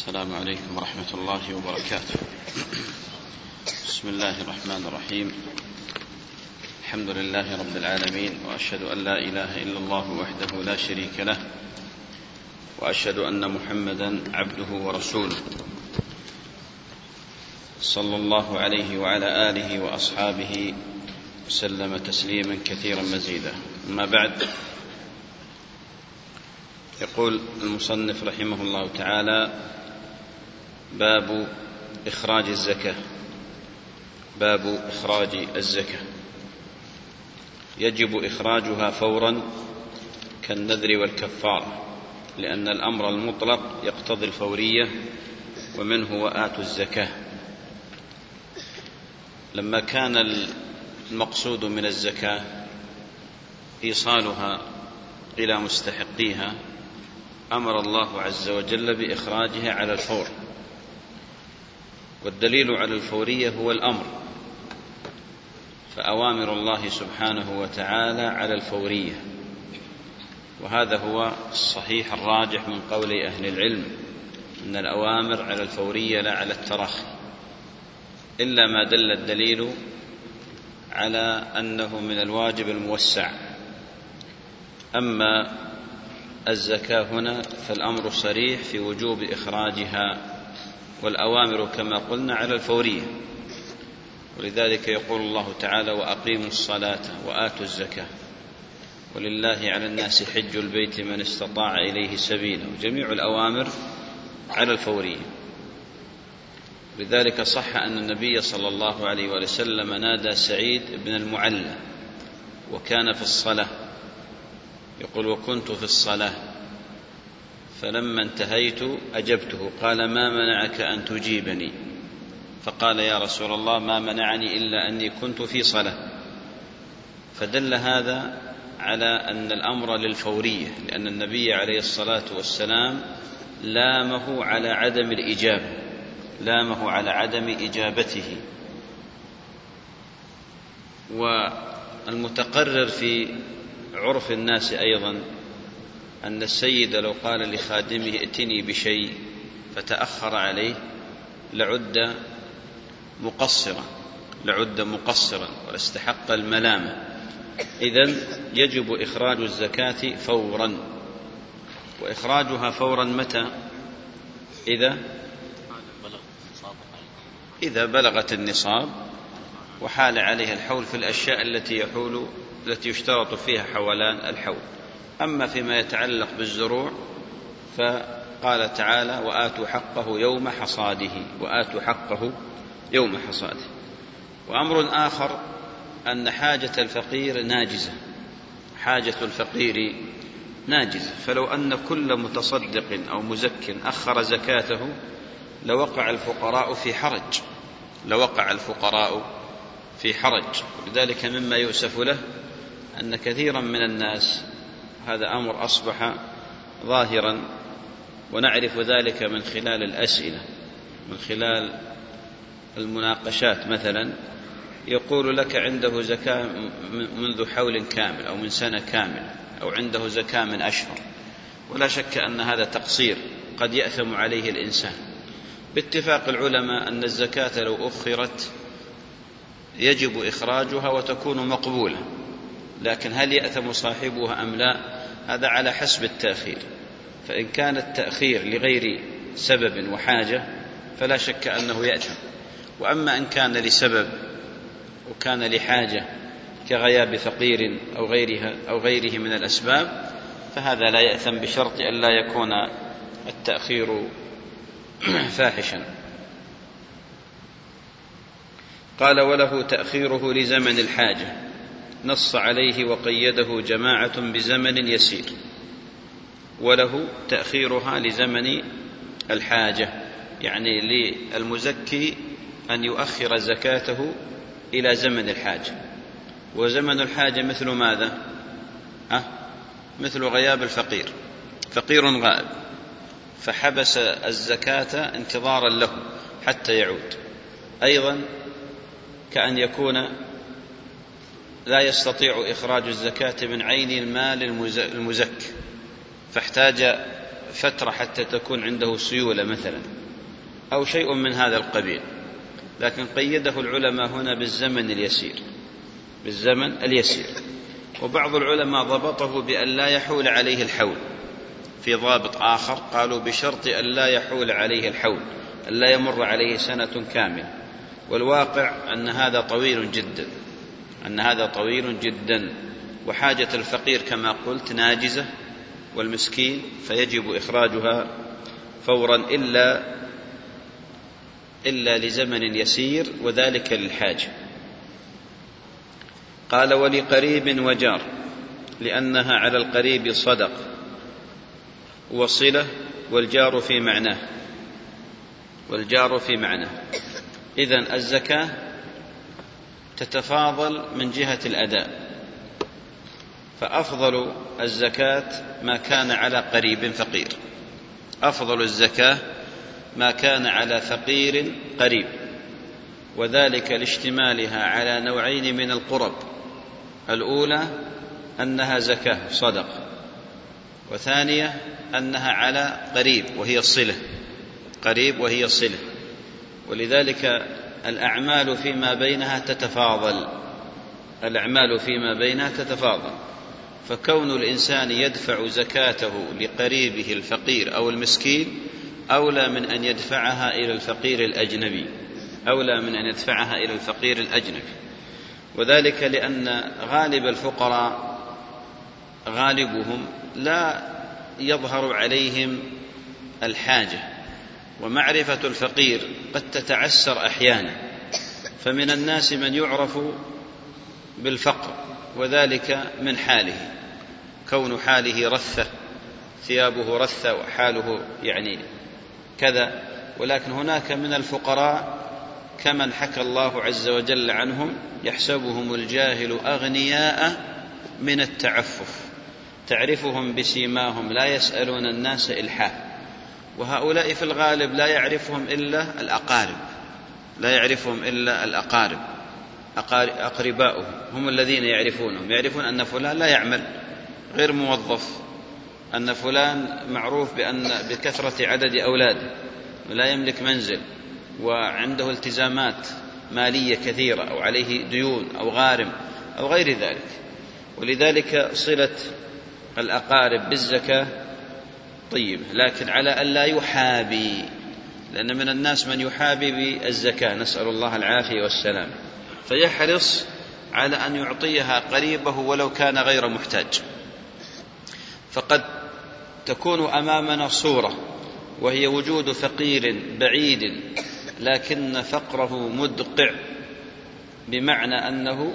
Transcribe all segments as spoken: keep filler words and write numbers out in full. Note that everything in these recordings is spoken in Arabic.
السلام عليكم ورحمة الله وبركاته. بسم الله الرحمن الرحيم. الحمد لله رب العالمين، وأشهد أن لا إله إلا الله وحده لا شريك له، وأشهد أن محمدا عبده ورسوله صلى الله عليه وعلى آله وأصحابه وسلم تسليما كثيرا مزيدا. أما بعد، يقول المصنف رحمه الله تعالى: باب إخراج الزكاة. باب إخراج الزكاة، يجب إخراجها فورا كالنذر والكفارة، لأن الأمر المطلق يقتضي الفورية، ومنه وآتوا الزكاة. لما كان المقصود من الزكاة إيصالها إلى مستحقيها، أمر الله عز وجل بإخراجها على الفور، والدليل على الفورية هو الأمر، فأوامر الله سبحانه وتعالى على الفورية، وهذا هو الصحيح الراجح من قول أهل العلم، أن الأوامر على الفورية لا على التراخي، إلا ما دل الدليل على أنه من الواجب الموسع. أما الزكاة هنا فالأمر صريح في وجوب إخراجها، والأوامر كما قلنا على الفورية، ولذلك يقول الله تعالى: وأقيموا الصلاة وآتوا الزكاة ولله على الناس حج البيت من استطاع إليه سبيلا. وجميع الأوامر على الفورية. لذلك صح أن النبي صلى الله عليه وسلم نادى سعيد بن المعلى وكان في الصلاة، يقول: وكنت في الصلاة فلما انتهيت أجبته، قال: ما منعك أن تجيبني؟ فقال: يا رسول الله، ما منعني إلا أني كنت في صلاة. فدل هذا على أن الأمر للفورية، لأن النبي عليه الصلاة والسلام لامه على عدم الإجابة، لامه على عدم إجابته. والمتقرر في عرف الناس أيضا أن السيد لو قال لخادمه: ائتني بشيء فتأخر عليه لعد مقصرا لعد مقصرا واستحق الملامة. إذن يجب إخراج الزكاة فورا، وإخراجها فورا متى؟ إذا إذا بلغت النصاب وحال عليها الحول في الأشياء التي يحول التي يشترط فيها حولان الحول. أما فيما يتعلق بالزروع فقال تعالى: وآتوا حقه يوم حصاده وآتوا حقه يوم حصاده. وأمر آخر أن حاجة الفقير ناجزة، حاجة الفقير ناجزة، فلو أن كل متصدق أو مزك أخر زكاته لوقع الفقراء في حرج لوقع الفقراء في حرج ولذلك مما يؤسف له أن كثيرا من الناس، هذا أمر أصبح ظاهرا ونعرف ذلك من خلال الأسئلة، من خلال المناقشات. مثلا يقول لك عنده زكاة منذ حول كامل أو من سنة كاملة، أو عنده زكاة من أشهر، ولا شك أن هذا تقصير قد يأثم عليه الإنسان. باتفاق العلماء أن الزكاة لو أخرت يجب إخراجها وتكون مقبولة، لكن هل يأثم صاحبها أم لا؟ هذا على حسب التأخير. فإن كان التأخير لغير سبب وحاجة فلا شك أنه يأثم، وأما إن كان لسبب وكان لحاجة كغياب فقير أو غيرها أو غيره من الأسباب فهذا لا يأثم، بشرط أن لا يكون التأخير فاحشا. قال: وله تأخيره لزمن الحاجة، نص عليه وقيده جماعة بزمن يسير. وله تأخيرها لزمن الحاجة، يعني للمزكي أن يؤخر زكاته إلى زمن الحاجة. وزمن الحاجة مثل ماذا؟ أه؟ مثل غياب الفقير، فقير غائب فحبس الزكاة انتظارا له حتى يعود. أيضا كأن يكون لا يستطيع إخراج الزكاة من عين المال المزك، فاحتاج فترة حتى تكون عنده سيولة مثلا أو شيء من هذا القبيل، لكن قيده العلماء هنا بالزمن اليسير، بالزمن اليسير. وبعض العلماء ضبطه بأن لا يحول عليه الحول، في ضابط آخر قالوا بشرط أن لا يحول عليه الحول، أن لا يمر عليه سنة كاملة. والواقع أن هذا طويل جدا، أن هذا طويل جدا، وحاجة الفقير كما قلت ناجزة، والمسكين فيجب إخراجها فورا إلا إلا لزمن يسير، وذلك للحاجة. قال ولقريب وجار، لأنها على القريب صدق وصلة، والجار في معناه، والجار في معناه. إذن الزكاة تتفاضل من جهة الأداء، فأفضل الزكاة ما كان على قريب فقير، أفضل الزكاة ما كان على فقير قريب، وذلك لاشتمالها على نوعين من القرب: الأولى أنها زكاة صدق، وثانية أنها على قريب وهي الصلة، قريب وهي الصلة. ولذلك الأعمال فيما بينها تتفاضل، الأعمال فيما بينها تتفاضل، فكون الإنسان يدفع زكاته لقريبه الفقير أو المسكين أولى من أن يدفعها إلى الفقير الأجنبي، أولى من أن يدفعها إلى الفقير الأجنبي. وذلك لأن غالب الفقراء غالبهم لا يظهر عليهم الحاجة، ومعرفة الفقير قد تتعسر أحيانا، فمن الناس من يعرف بالفقر، وذلك من حاله، كون حاله رثة، ثيابه رثة وحاله يعني كذا. ولكن هناك من الفقراء كمن حكى الله عز وجل عنهم: يحسبهم الجاهل أغنياء من التعفف، تعرفهم بسيماهم لا يسألون الناس إلحاف. وهؤلاء في الغالب لا يعرفهم إلا الأقارب، لا يعرفهم إلا الأقارب، أقرباؤهم هم الذين يعرفونهم، يعرفون أن فلان لا يعمل، غير موظف، أن فلان معروف بأن بكثرة عدد أولاده، ولا يملك منزل، وعنده التزامات مالية كثيرة، أو عليه ديون أو غارم أو غير ذلك. ولذلك صلة الأقارب بالزكاة طيب، لكن على أن لا يحابي، لأن من الناس من يحابي بالزكاة، نسأل الله العافية والسلام، فيحرص على أن يعطيها قريبه ولو كان غير محتاج. فقد تكون أمامنا صورة، وهي وجود فقير بعيد لكن فقره مدقع، بمعنى أنه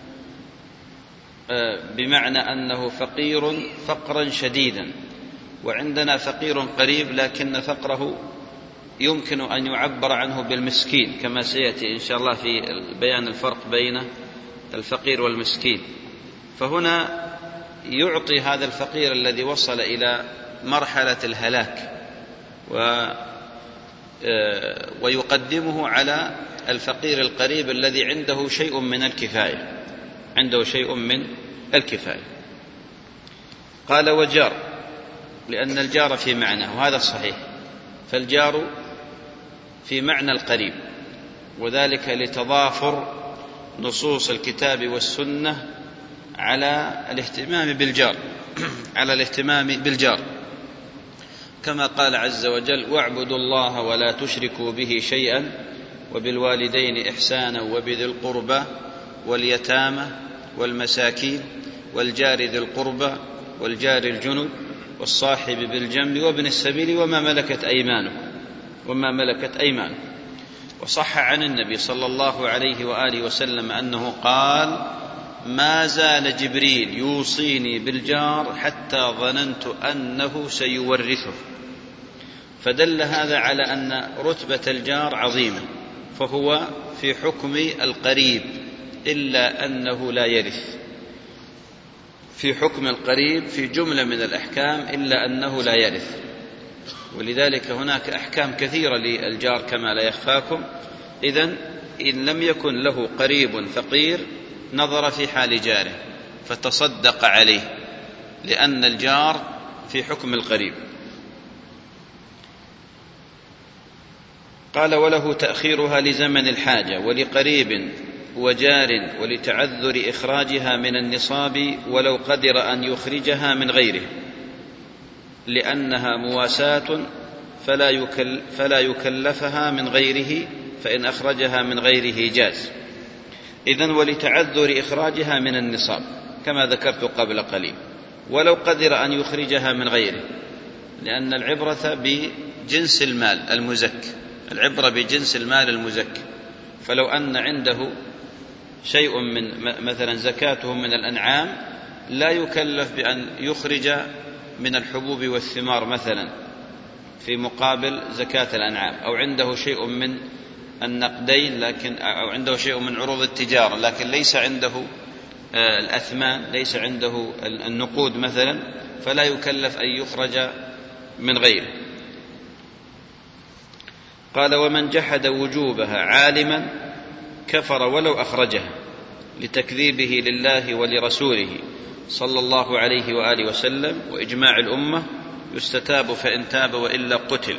بمعنى أنه فقير فقرا شديدا، وعندنا فقير قريب لكن فقره يمكن أن يعبر عنه بالمسكين، كما سيأتي إن شاء الله في بيان الفرق بين الفقير والمسكين. فهنا يعطي هذا الفقير الذي وصل إلى مرحلة الهلاك ويقدمه على الفقير القريب الذي عنده شيء من الكفاية، عنده شيء من الكفاية. قال وجار، لأن الجار في معنى، وهذا الصحيح، فالجار في معنى القريب، وذلك لتضافر نصوص الكتاب والسنة على الاهتمام بالجار على الاهتمام بالجار كما قال عز وجل: واعبدوا الله ولا تشركوا به شيئا وبالوالدين إحسانا وبذي القربى واليتامى والمساكين والجار ذي القربى والجار الجنب والصاحب بالجنب وابن السبيل وما ملكت أيمانكم وما ملكت أيمانكم. وصح عن النبي صلى الله عليه وآله وسلم أنه قال: ما زال جبريل يوصيني بالجار حتى ظننت أنه سيورثه. فدل هذا على أن رتبة الجار عظيمة، فهو في حكم القريب إلا أنه لا يرث، في حكم القريب في جملة من الأحكام إلا أنه لا يرث. ولذلك هناك أحكام كثيرة للجار كما لا يخفاكم. إذن إن لم يكن له قريب فقير نظر في حال جاره فتصدق عليه، لأن الجار في حكم القريب. قال: وله تأخيرها لزمن الحاجة ولقريب وجار ولتعذر إخراجها من النصاب ولو قدر أن يخرجها من غيره، لأنها مواساة فلا, يكل فلا يكلفها من غيره، فإن أخرجها من غيره جاز. إذن ولتعذر إخراجها من النصاب كما ذكرت قبل قليل، ولو قدر أن يخرجها من غيره، لأن العبرة بجنس المال المزكى، العبرة بجنس المال المزكى. فلو أن عنده شيء من مثلا زكاته من الأنعام لا يكلف بأن يخرج من الحبوب والثمار مثلا في مقابل زكاة الأنعام، أو عنده شيء من النقدين لكن أو عنده شيء من عروض التجارة لكن ليس عنده الأثمان، ليس عنده النقود مثلا، فلا يكلف أن يخرج من غيره. قال: ومن جحد وجوبها عالما كفر ولو أخرجها، لتكذيبه لله ولرسوله صلى الله عليه وآله وسلم وإجماع الأمة، يستتاب فإن تاب وإلا قتل.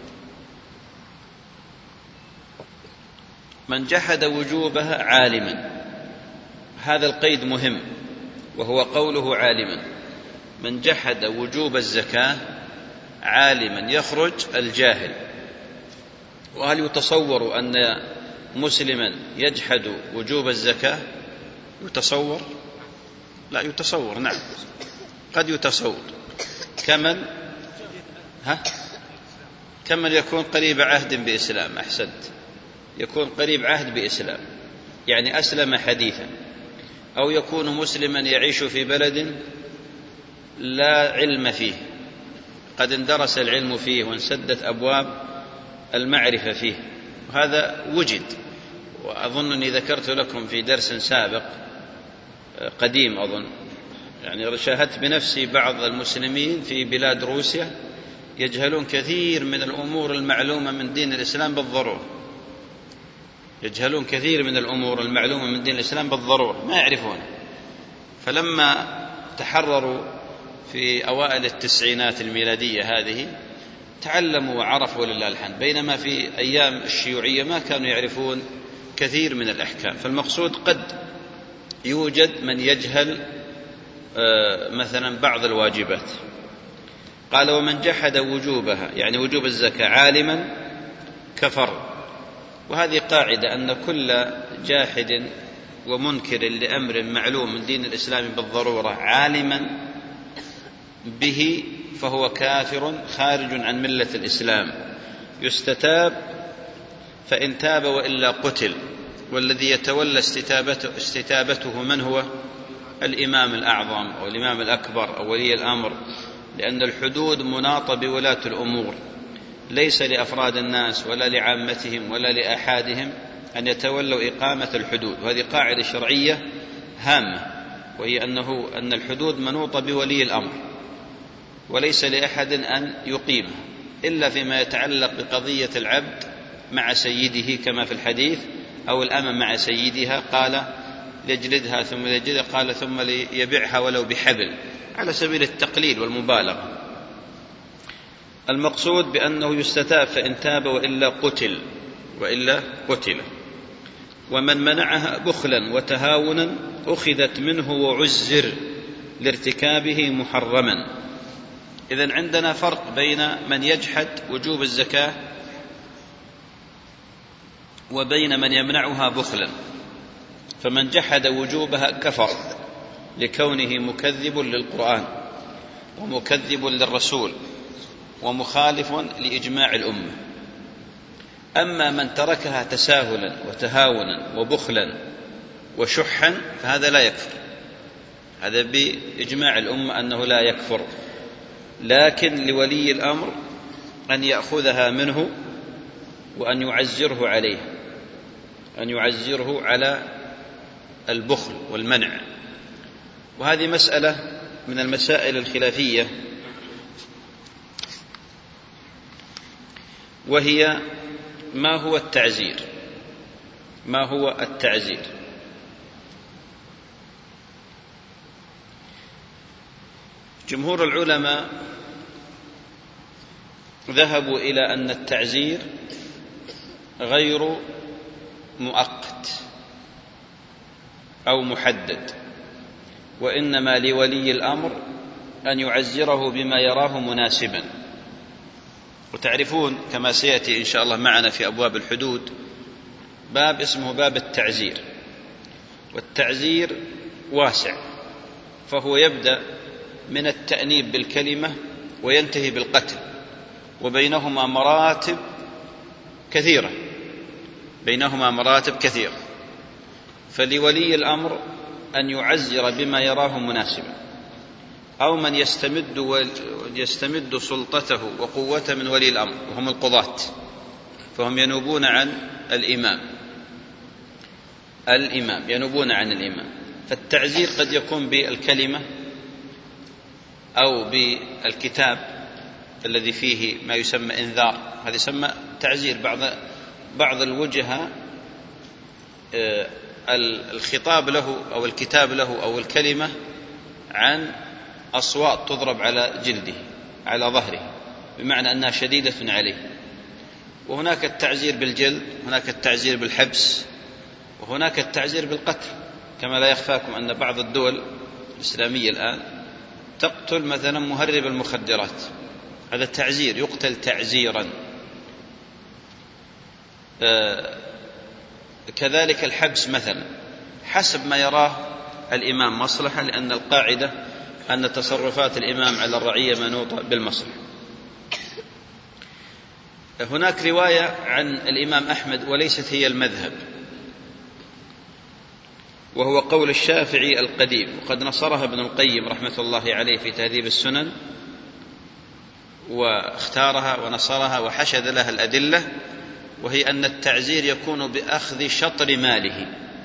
من جحد وجوبها عالما، هذا القيد مهم، وهو قوله عالما. من جحد وجوب الزكاة عالما يخرج الجاهل. وهل يتصور أن مسلما يجحد وجوب الزكاة؟ يتصور؟ لا يتصور، نعم قد يتصور. كمن ها كمن يكون قريب عهد بإسلام، أحسنت، يكون قريب عهد بإسلام يعني أسلم حديثا، أو يكون مسلما يعيش في بلد لا علم فيه، قد اندرس العلم فيه وانسدت أبواب المعرفة فيه، وهذا وجد. وأظنني ذكرت لكم في درس سابق قديم أظن، يعني شاهدت بنفسي بعض المسلمين في بلاد روسيا يجهلون كثير من الأمور المعلومة من دين الإسلام بالضرورة، يجهلون كثير من الأمور المعلومة من دين الإسلام بالضرورة، ما يعرفون. فلما تحرروا في أوائل التسعينات الميلادية هذه تعلموا وعرفوا لله الحمد، بينما في أيام الشيوعية ما كانوا يعرفون كثير من الأحكام. فالمقصود قد يوجد من يجهل مثلا بعض الواجبات. قال: ومن جحد وجوبها يعني وجوب الزكاة عالما كفر. وهذه قاعدة أن كل جاحد ومنكر لأمر معلوم من دين الإسلام بالضرورة عالما به فهو كافر خارج عن ملة الإسلام، يستتاب فإن تاب وإلا قتل. والذي يتولى استتابته, استتابته من هو؟ الإمام الأعظم أو الإمام الأكبر أو ولي الأمر، لأن الحدود مناطة بولاة الأمور، ليس لأفراد الناس ولا لعامتهم ولا لأحادهم أن يتولوا إقامة الحدود. وهذه قاعدة شرعية هامة، وهي أنه أن الحدود منوطة بولي الأمر، وليس لأحد أن يقيمها إلا فيما يتعلق بقضية العبد مع سيده كما في الحديث، أو الأمة مع سيدها، قال ليجلدها ثم ليجلدها، قال ثم ليبيعها ولو بحبل، على سبيل التقليل والمبالغة. المقصود بأنه يستتاب فإن تاب وإلا قتل، وإلا قتل. ومن منعها بخلا وتهاونا أخذت منه وعزر لارتكابه محرما. إذن عندنا فرق بين من يجحد وجوب الزكاة وبين من يمنعها بخلا. فمن جحد وجوبها كفر لكونه مكذب للقرآن ومكذب للرسول ومخالف لإجماع الأمة. أما من تركها تساهلا وتهاونا وبخلا وشحا فهذا لا يكفر، هذا بإجماع الأمة أنه لا يكفر، لكن لولي الأمر أن يأخذها منه وأن يعزره عليه، أن يعزره على البخل والمنع. وهذه مسألة من المسائل الخلافية، وهي ما هو التعزير؟ ما هو التعزير؟ جمهور العلماء ذهبوا إلى أن التعزير غير مؤقت أو محدد، وإنما لولي الأمر أن يعزره بما يراه مناسبا. وتعرفون كما سيأتي إن شاء الله معنا في أبواب الحدود باب اسمه باب التعزير، والتعزير واسع، فهو يبدأ من التأنيب بالكلمة وينتهي بالقتل، وبينهما مراتب كثيرة بينهما مراتب كثيرة فلولي الأمر أن يعزر بما يراه مناسبا، أو من يستمد, يستمد سلطته وقوته من ولي الأمر وهم القضاة، فهم ينوبون عن الإمام الإمام ينوبون عن الإمام. فالتعزير قد يكون بالكلمة أو بالكتاب الذي فيه ما يسمى إنذار، هذا يسمى تعزير. بعض بعض الوجهة الخطاب له أو الكتاب له أو الكلمة عن أصوات تضرب على جلده على ظهره، بمعنى أنها شديدة عليه. وهناك التعزير بالجلد، هناك التعزير بالحبس، وهناك التعزير بالقتل، كما لا يخفاكم أن بعض الدول الإسلامية الآن تقتل مثلا مهرب المخدرات، هذا تعزير، يقتل تعزيرا. آه كذلك الحبس مثلا حسب ما يراه الإمام مصلحة، لأن القاعدة أن تصرفات الإمام على الرعية منوطة بالمصلحة. هناك رواية عن الإمام أحمد وليست هي المذهب، وهو قول الشافعي القديم، وقد نصرها ابن القيم رحمة الله عليه في تهذيب السنن، واختارها ونصرها وحشد لها الأدلة، وهي أن التعزير يكون بأخذ شطر ماله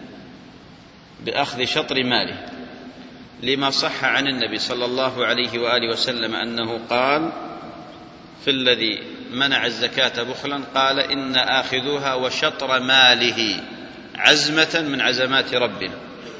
بأخذ شطر ماله لما صح عن النبي صلى الله عليه وآله وسلم أنه قال في الذي منع الزكاة بخلا، قال إن آخذوها وشطر ماله عزمة من عزمات ربنا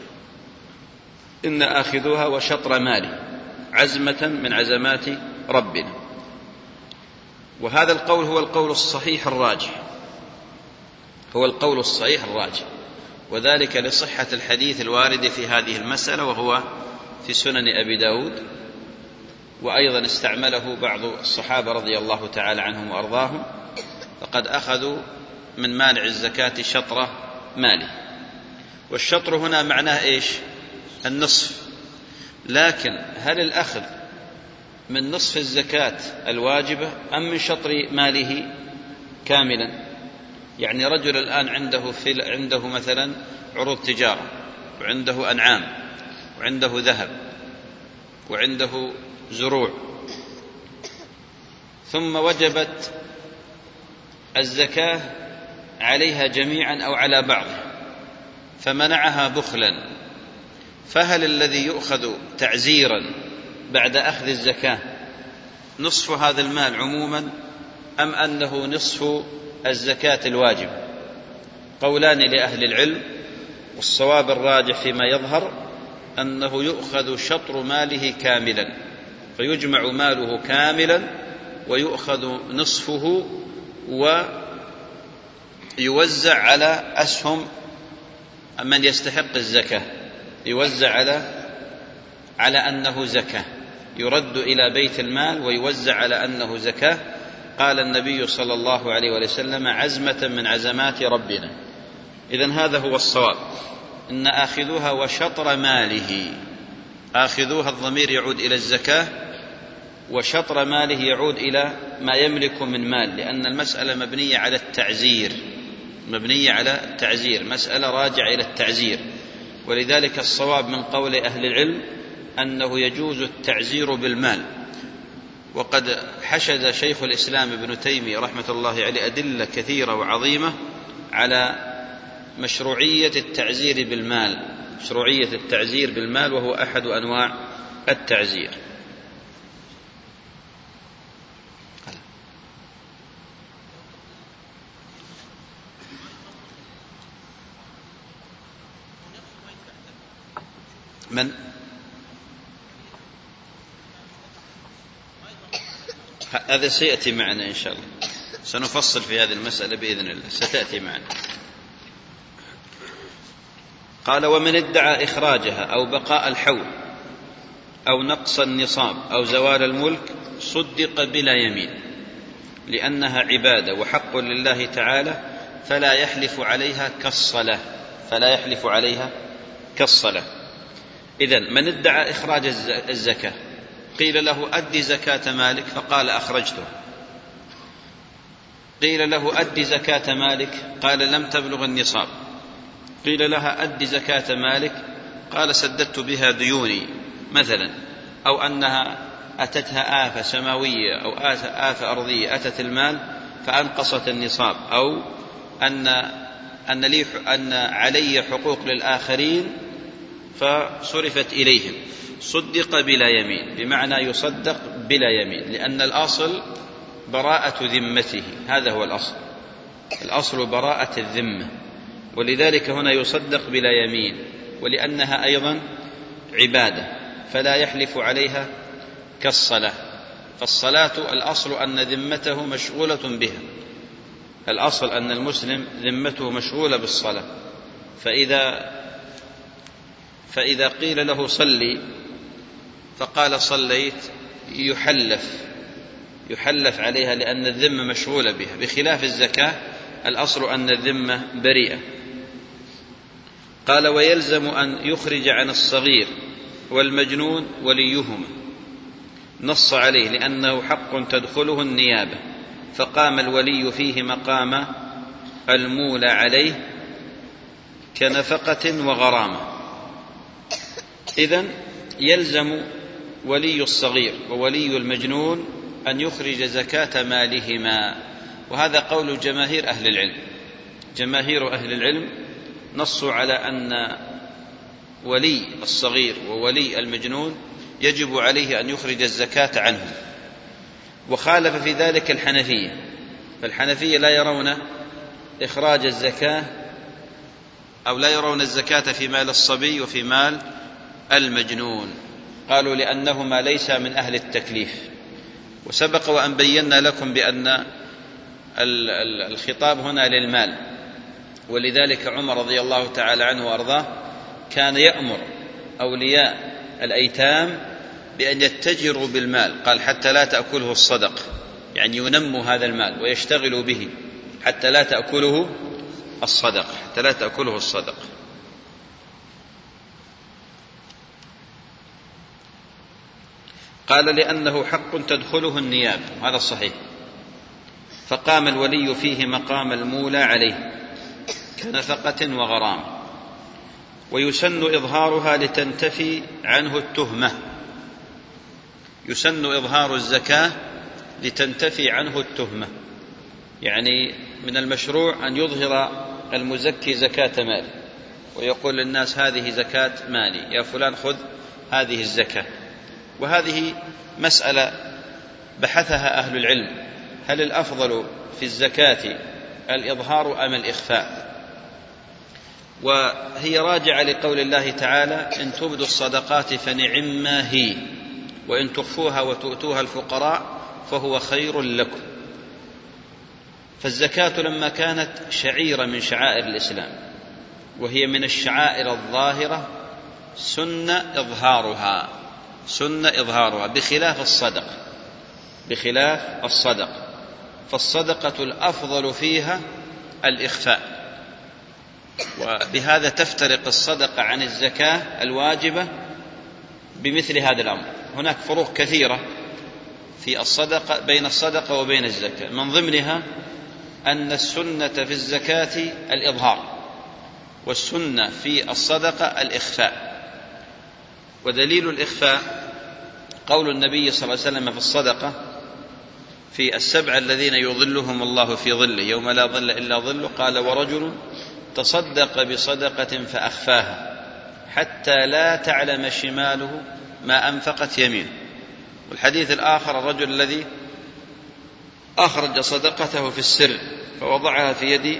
إن آخذوها وشطر ماله عزمة من عزمات ربنا. وهذا القول هو القول الصحيح الراجح هو القول الصحيح الراجح وذلك لصحة الحديث الوارد في هذه المسألة، وهو في سنن أبي داود، وأيضا استعمله بعض الصحابة رضي الله تعالى عنهم وأرضاهم، فقد أخذوا من مانع الزكاة شطر ماله. والشطر هنا معناه إيش؟ النصف. لكن هل الأخذ من نصف الزكاة الواجبة أم من شطر ماله كاملا؟ يعني رجل الآن عنده, في عنده مثلا عروض تجارة، وعنده أنعام، وعنده ذهب، وعنده زروع، ثم وجبت الزكاة عليها جميعا أو على بعضها فمنعها بخلا، فهل الذي يؤخذ تعزيرا بعد أخذ الزكاة نصف هذا المال عموما أم أنه نصف الزكاة الواجب؟ قولان لأهل العلم، والصواب الراجح فيما يظهر أنه يؤخذ شطر ماله كاملا، فيجمع ماله كاملا ويؤخذ نصفه ويوزع على أسهم من يستحق الزكاة، يوزع على على أنه زكاة، يرد إلى بيت المال ويوزع على أنه زكاة. قال النبي صلى الله عليه وسلم عزمة من عزمات ربنا. إذن هذا هو الصواب، إن آخذوها وشطر ماله، آخذوها الضمير يعود إلى الزكاة، وشطر ماله يعود إلى ما يملك من مال، لأن المسألة مبنية على التعزير مبنية على التعزير مسألة راجعة إلى التعزير. ولذلك الصواب من قول أهل العلم أنه يجوز التعزير بالمال. وقد حشد شيخ الإسلام ابن تيمية رحمة الله عليه أدلة كثيرة وعظيمة على مشروعية التعزير بالمال مشروعية التعزير بالمال وهو أحد أنواع التعزير. من هذا سيأتي معنا إن شاء الله. سنفصل في هذه المسألة بإذن الله، ستأتي معنا. قال: ومن ادعى إخراجها أو بقاء الحول أو نقص النصاب أو زوال الملك صدق بلا يمين، لأنها عبادة وحق لله تعالى، فلا يحلف عليها كالصلاة فلا يحلف عليها كالصلاة. إذن من ادعى إخراج الزكاة قيل له: أدي زكاة مالك، فقال: أخرجته. قيل له: أدي زكاة مالك، قال: لم تبلغ النصاب. قيل لها: أدي زكاة مالك، قال: سددت بها ديوني مثلا، أو أنها أتتها آفة سماوية أو آفة أرضية أتت المال فأنقصت النصاب، أو أن أن, لي أن علي حقوق للآخرين فصرفت إليهم. صدق بلا يمين، بمعنى يصدق بلا يمين، لأن الأصل براءة ذمته، هذا هو الأصل، الأصل براءة الذمة، ولذلك هنا يصدق بلا يمين، ولأنها أيضا عبادة فلا يحلف عليها كالصلاة. فالصلاة الأصل أن ذمته مشغولة بها، الأصل أن المسلم ذمته مشغولة بالصلاة، فإذا فإذا قيل له صلي فقال صليت يحلف يحلف عليها، لأن الذمة مشغولة بها، بخلاف الزكاة الأصل أن الذمة بريئة. قال: ويلزم أن يخرج عن الصغير والمجنون وليهما، نص عليه لأنه حق تدخله النيابة، فقام الولي فيه مقام المولى عليه كنفقة وغرامة. إذن يلزم ولي الصغير وولي المجنون أن يخرج زكاة مالهما، وهذا قول جماهير أهل العلم. جماهير أهل العلم نصوا على أن ولي الصغير وولي المجنون يجب عليه أن يخرج الزكاة عنهم، وخالف في ذلك الحنفية، فالحنفية لا يرون إخراج الزكاة أو لا يرون الزكاة في مال الصبي وفي مال المجنون، قالوا لأنهما ليس من أهل التكليف. وسبق وأن بينا لكم بأن الخطاب هنا للمال، ولذلك عمر رضي الله تعالى عنه وأرضاه كان يأمر أولياء الأيتام بأن يتجروا بالمال، قال: حتى لا تأكله الصدق، يعني ينموا هذا المال ويشتغلوا به حتى لا تأكله الصدق حتى لا تأكله الصدق. قال: لأنه حق تدخله النيابة، هذا الصحيح، فقام الولي فيه مقام المولى عليه كنفقة وغرامة. ويسن إظهارها لتنتفي عنه التهمة، يسن إظهار الزكاة لتنتفي عنه التهمة، يعني من المشروع أن يظهر المزكي زكاة مال ويقول للناس: هذه زكاة مالي، يا فلان خذ هذه الزكاة. وهذه مسألة بحثها أهل العلم، هل الأفضل في الزكاة الإظهار أم الإخفاء؟ وهي راجعة لقول الله تعالى: إن تبدوا الصدقات فنعما هي، وإن تخفوها وتؤتوها الفقراء فهو خير لكم. فالزكاة لما كانت شعيرة من شعائر الإسلام وهي من الشعائر الظاهرة سن إظهارها سن إظهارها بخلاف الصدق بخلاف الصدق فالصدقة الأفضل فيها الإخفاء. وبهذا تفترق الصدقة عن الزكاة الواجبة بمثل هذا الأمر. هناك فروق كثيرة في الصدقة بين الصدقة وبين الزكاة، من ضمنها أن السنة في الزكاة الإظهار، والسنة في الصدقة الإخفاء. ودليل الإخفاء قول النبي صلى الله عليه وسلم في الصدقة في السبع الذين يظلهم الله في ظله يوم لا ظل إلا ظله، قال: ورجل تصدق بصدقة فأخفاها حتى لا تعلم شماله ما أنفقت يمينه. والحديث الآخر: الرجل الذي أخرج صدقته في السر فوضعها في يد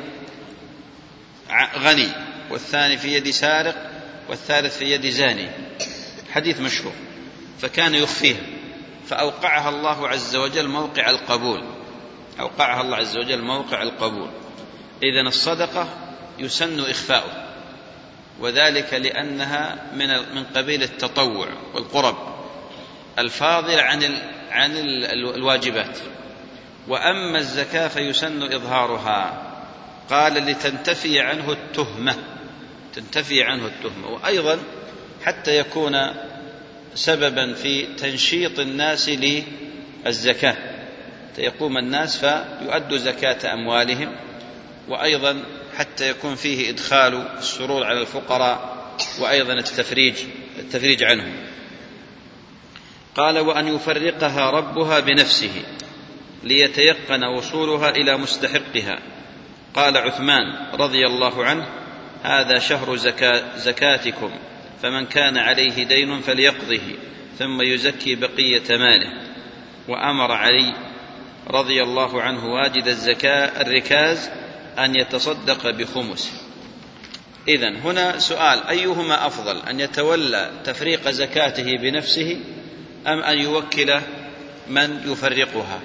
غني، والثاني في يد سارق، والثالث في يد زاني، حديث مشهور، فكان يخفيها فأوقعها الله عز وجل موقع القبول، أوقعها الله عز وجل موقع القبول. إذن الصدقة يسن إخفاؤه، وذلك لأنها من من قبيل التطوع والقرب الفاضلة عن عن الواجبات. وأما الزكاة فيسن إظهارها، قال لتنتفي عنه التهمة، تنتفي عنه التهمة، وأيضا حتى يكون سببا في تنشيط الناس للزكاة، يقوم الناس فيؤدوا زكاة أموالهم، وأيضا حتى يكون فيه إدخال السرور على الفقراء، وأيضا التفريج التفريج عنهم. قال وأن يفرقها ربها بنفسه ليتيقن وصولها إلى مستحقها. قال عثمان رضي الله عنه هذا شهر زكاة زكاتكم، فمن كان عليه دين فليقضه ثم يزكي بقية ماله. وأمر علي رضي الله عنه واجد الزكاة الركاز أن يتصدق بخمس. إذن هنا سؤال: أيهما أفضل، أن يتولى تفريق زكاته بنفسه أم أن يوكل من يفرقها؟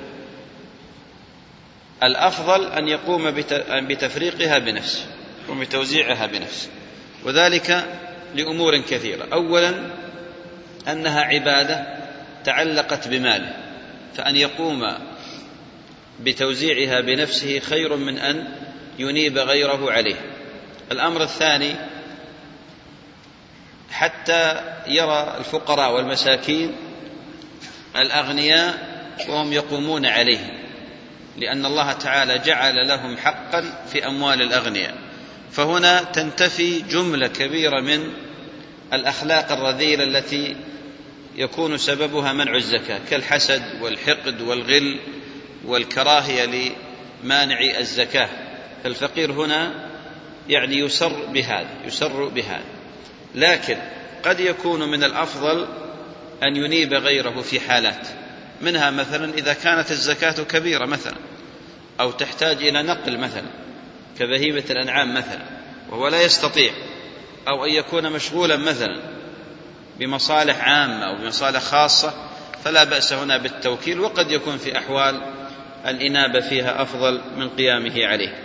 الأفضل أن يقوم بتفريقها بنفسه وبتوزيعها بنفسه، وذلك لأمور كثيرة. أولا أنها عبادة تعلقت بماله، فأن يقوم بتوزيعها بنفسه خير من أن ينيب غيره عليه. الأمر الثاني حتى يرى الفقراء والمساكين الأغنياء وهم يقومون عليه، لأن الله تعالى جعل لهم حقا في أموال الأغنياء. فهنا تنتفي جملة كبيرة من الأخلاق الرذيلة التي يكون سببها منع الزكاة، كالحسد والحقد والغل والكراهية لمانع الزكاة. فالفقير هنا يعني يسر بهذا يسر بهذا لكن قد يكون من الأفضل أن ينيب غيره في حالات، منها مثلا إذا كانت الزكاة كبيرة مثلا، أو تحتاج إلى نقل مثلا كبهيمة الأنعام مثلا وهو لا يستطيع، أو أن يكون مشغولا مثلا بمصالح عامة أو بمصالح خاصة، فلا بأس هنا بالتوكيل. وقد يكون في أحوال الإنابة فيها أفضل من قيامه عليه.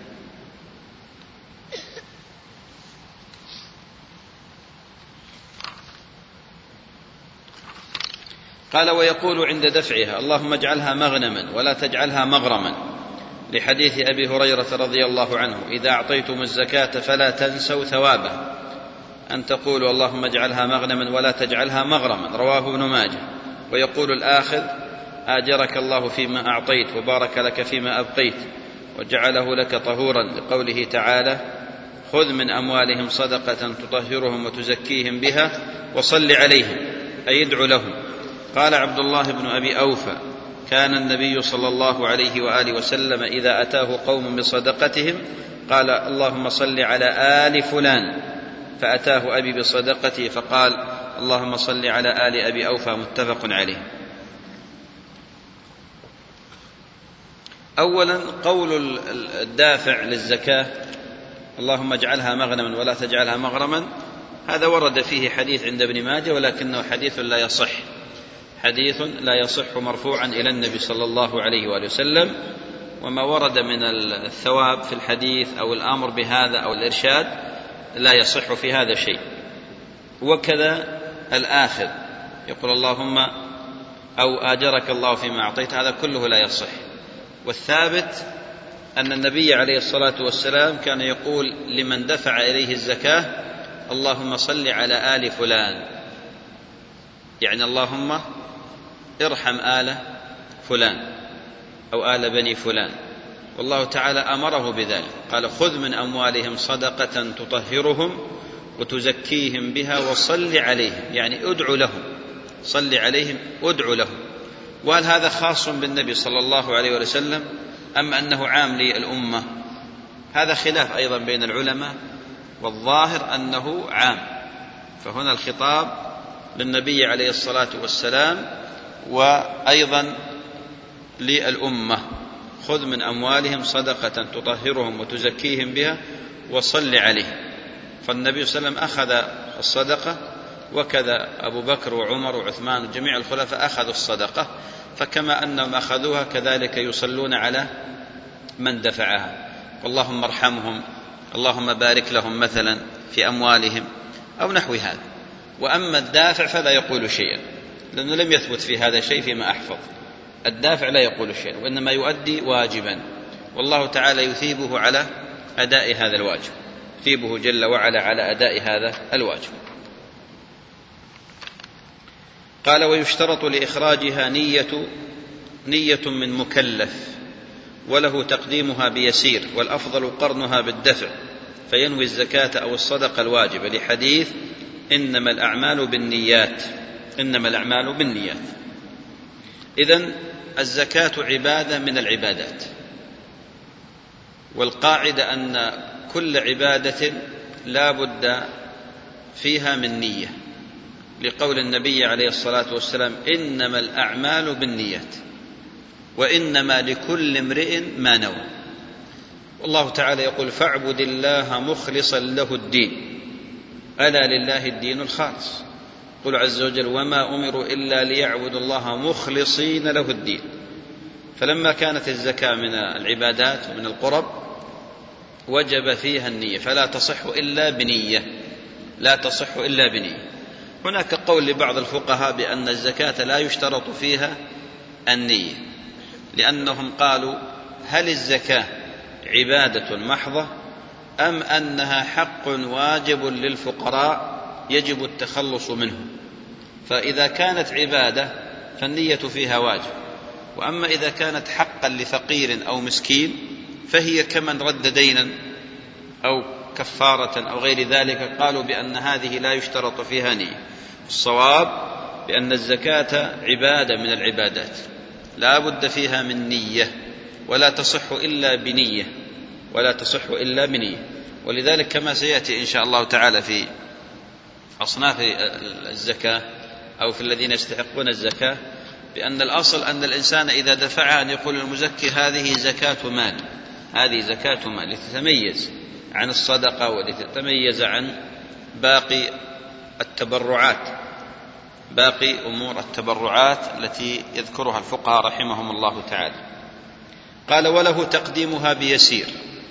قال ويقول عند دفعها اللهم اجعلها مغنما ولا تجعلها مغرما، لحديث أبي هريرة رضي الله عنه إذا أعطيتم الزكاة فلا تنسوا ثوابها، أن تقولوا اللهم اجعلها مغنما ولا تجعلها مغرما، رواه ابن ماجه. ويقول الآخذ آجرك الله فيما أعطيت وبارك لك فيما أبقيت وجعله لك طهورا، لقوله تعالى خذ من أموالهم صدقة تطهرهم وتزكيهم بها وصل عليهم، أي ادعو لهم. قال عبد الله بن أبي أوفى كان النبي صلى الله عليه وآله وسلم إذا أتاه قوم بصدقتهم قال اللهم صل على آل فلان، فأتاه أبي بصدقته فقال اللهم صل على آل أبي أوفى، متفق عليه. أولا قول الدافع للزكاة اللهم اجعلها مغنما ولا تجعلها مغرما، هذا ورد فيه حديث عند ابن ماجه، ولكنه حديث لا يصح، حديث لا يصح مرفوعا إلى النبي صلى الله عليه وآله وسلم. وما ورد من الثواب في الحديث أو الأمر بهذا أو الإرشاد لا يصح في هذا شيء. وكذا الآخذ يقول اللهم أو آجرك الله فيما أعطيت، هذا كله لا يصح. والثابت أن النبي عليه الصلاة والسلام كان يقول لمن دفع إليه الزكاة اللهم صل على آل فلان، يعني اللهم ارحم آل فلان أو آل بني فلان، والله تعالى أمره بذلك، قال خذ من أموالهم صدقة تطهرهم وتزكيهم بها وصل عليهم، يعني ادعو لهم، صل عليهم ادعو لهم. وهل هذا خاص بالنبي صلى الله عليه وسلم أم أنه عام للأمة؟ هذا خلاف أيضا بين العلماء، والظاهر أنه عام، فهنا الخطاب للنبي عليه الصلاة والسلام وأيضا للأمة، خذ من أموالهم صدقة تطهرهم وتزكيهم بها وصل عليهم. فالنبي صلى الله عليه وسلم أخذ الصدقة وكذا أبو بكر وعمر وعثمان وجميع الخلفاء أخذوا الصدقة، فكما أنهم أخذوها كذلك يصلون على من دفعها، اللهم ارحمهم، اللهم بارك لهم مثلا في أموالهم أو نحو هذا. وأما الدافع فلا يقول شيئا، لأنه لم يثبت في هذا شيء فيما أحفظ. الدافع لا يقول شيئا، وإنما يؤدي واجبا، والله تعالى يثيبه على أداء هذا الواجب، يثيبه جل وعلا على أداء هذا الواجب. قال: ويشترط لإخراجها نية نية من مكلف، وله تقديمها بيسير، والأفضل قرنها بالدفع، فينوي الزكاة أو الصدقة الواجبة، لحديث إنما الأعمال بالنيات، إنما الأعمال بالنيات. إذن الزكاة عبادة من العبادات، والقاعدة أن كل عبادة لا بد فيها من نية، لقول النبي عليه الصلاة والسلام: إنما الأعمال بالنيات وإنما لكل امرئ ما نوى. والله تعالى يقول: فاعبد الله مخلصا له الدين، ألا لله الدين الخالص. قل عز وجل: وما أمروا إلا ليعبدوا الله مخلصين له الدين. فلما كانت الزكاة من العبادات ومن القرب وجب فيها النية، فلا تصح إلا بنية، لا تصح إلا بنية. هناك قول لبعض الفقهاء بأن الزكاة لا يشترط فيها النية، لأنهم قالوا: هل الزكاة عبادة محضة أم أنها حق واجب للفقراء يجب التخلص منه؟ فإذا كانت عبادة فالنية فيها واجب، وأما إذا كانت حقا لفقير أو مسكين فهي كمن رد دينا أو كفارة أو غير ذلك، قالوا بأن هذه لا يشترط فيها نية. الصواب بأن الزكاة عبادة من العبادات لا بد فيها من نية، ولا تصح إلا بنية، ولا تصح إلا بنية. ولذلك كما سيأتي إن شاء الله تعالى في أصناف الزكاة أو في الذين يستحقون الزكاة، بأن الأصل أن الإنسان إذا دفعها أن يقول المزكي: هذه زكاة مال، هذه زكاة مال، لتتميز عن الصدقة ولتتميز عن باقي التبرعات، باقي أمور التبرعات التي يذكرها الفقهاء رحمهم الله تعالى. قال: وله تقديمها بيسير.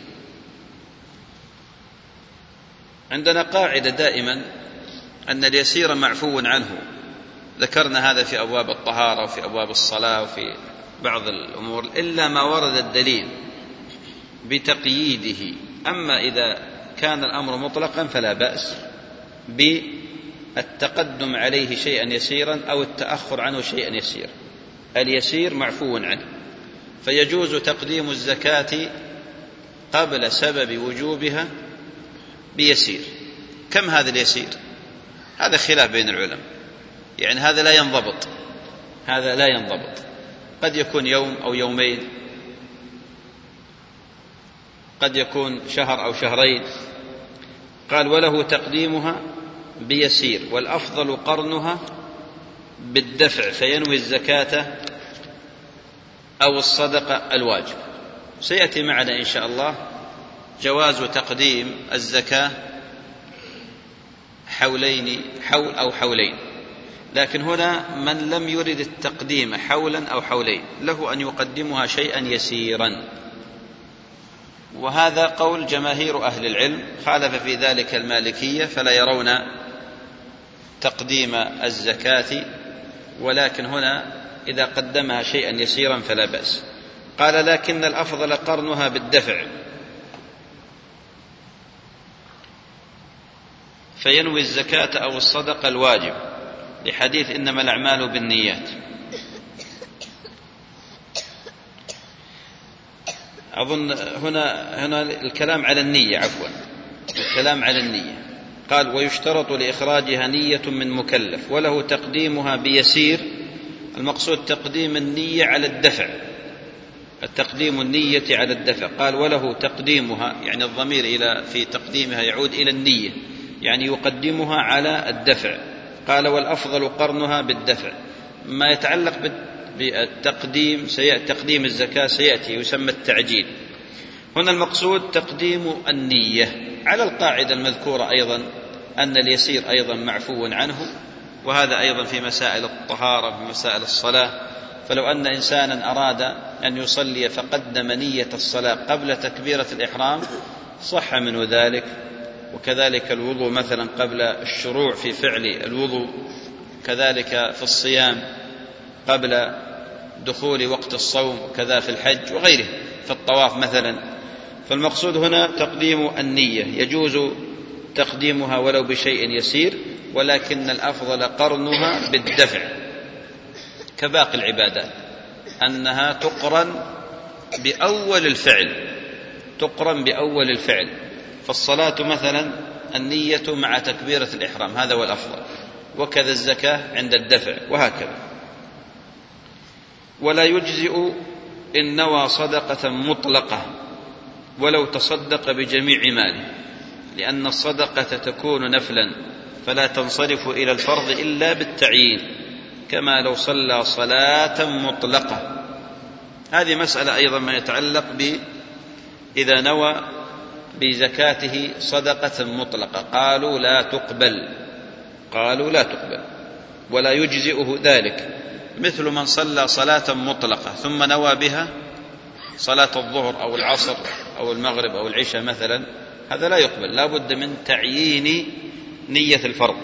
عندنا قاعدة دائما أن اليسير معفو عنه، ذكرنا هذا في أبواب الطهارة وفي أبواب الصلاة وفي بعض الأمور، إلا ما ورد الدليل بتقييده. أما إذا كان الأمر مطلقا فلا بأس بالتقدم عليه شيئا يسيرا أو التأخر عنه شيئا يسيرا. اليسير معفو عنه، فيجوز تقديم الزكاة قبل سبب وجوبها بيسير. كم هذا اليسير؟ هذا خلاف بين العلماء، يعني هذا لا ينضبط، هذا لا ينضبط، قد يكون يوم أو يومين، قد يكون شهر أو شهرين. قال: وله تقديمها بيسير، والأفضل قرنها بالدفع، فينوي الزكاة أو الصدقة الواجب. سيأتي معنا إن شاء الله جواز تقديم الزكاة حولين، حول أو حولين، لكن هنا من لم يرد التقديم حولا أو حولين له أن يقدمها شيئا يسيرا، وهذا قول جماهير أهل العلم. خالف في ذلك المالكية، فلا يرون تقديم الزكاة، ولكن هنا إذا قدمها شيئا يسيرا فلا بأس. قال: لكن الأفضل قرنها بالدفع، فينوي الزكاة أو الصدقة الواجب، لحديث إنما الأعمال بالنيات. أظن هنا هنا الكلام على النية، عفوا الكلام على النية. قال: ويشترط لإخراجها نية من مكلف، وله تقديمها بيسير. المقصود تقديم النية على الدفع، التقديم النية على الدفع. قال: وله تقديمها، يعني الضمير إلى في تقديمها يعود إلى النية، يعني يقدمها على الدفع. قال: والأفضل قرنها بالدفع. ما يتعلق بالتقديم سيأتي، تقديم الزكاة سيأتي، يسمى التعجيل. هنا المقصود تقديم النية على القاعدة المذكورة أيضا أن اليسير أيضا معفو عنه، وهذا أيضا في مسائل الطهارة في مسائل الصلاة. فلو أن إنسانا أراد أن يصلي فقدم نية الصلاة قبل تكبيرة الإحرام صح منه ذلك، وكذلك الوضوء مثلا قبل الشروع في فعل الوضوء، كذلك في الصيام قبل دخول وقت الصوم، كذا في الحج وغيره في الطواف مثلا. فالمقصود هنا تقديم النية، يجوز تقديمها ولو بشيء يسير، ولكن الأفضل قرنها بالدفع كباقي العبادات، أنها تقرن بأول الفعل، تقرن بأول الفعل. فالصلاة مثلا النية مع تكبيرة الإحرام، هذا هو الأفضل، وكذا الزكاة عند الدفع، وهكذا. ولا يجزئ إن نوى صدقة مطلقة ولو تصدق بجميع ماله، لأن الصدقة تكون نفلا فلا تنصرف إلى الفرض إلا بالتعيين، كما لو صلى صلاة مطلقة. هذه مسألة أيضا ما يتعلق ب إذا نوى بزكاته صدقة مطلقة قالوا لا تقبل، قالوا لا تقبل ولا يجزئه ذلك، مثل من صلى صلاة مطلقة ثم نوى بها صلاة الظهر أو العصر أو المغرب أو العشاء مثلا، هذا لا يقبل، لا بد من تعيين نية الفرض.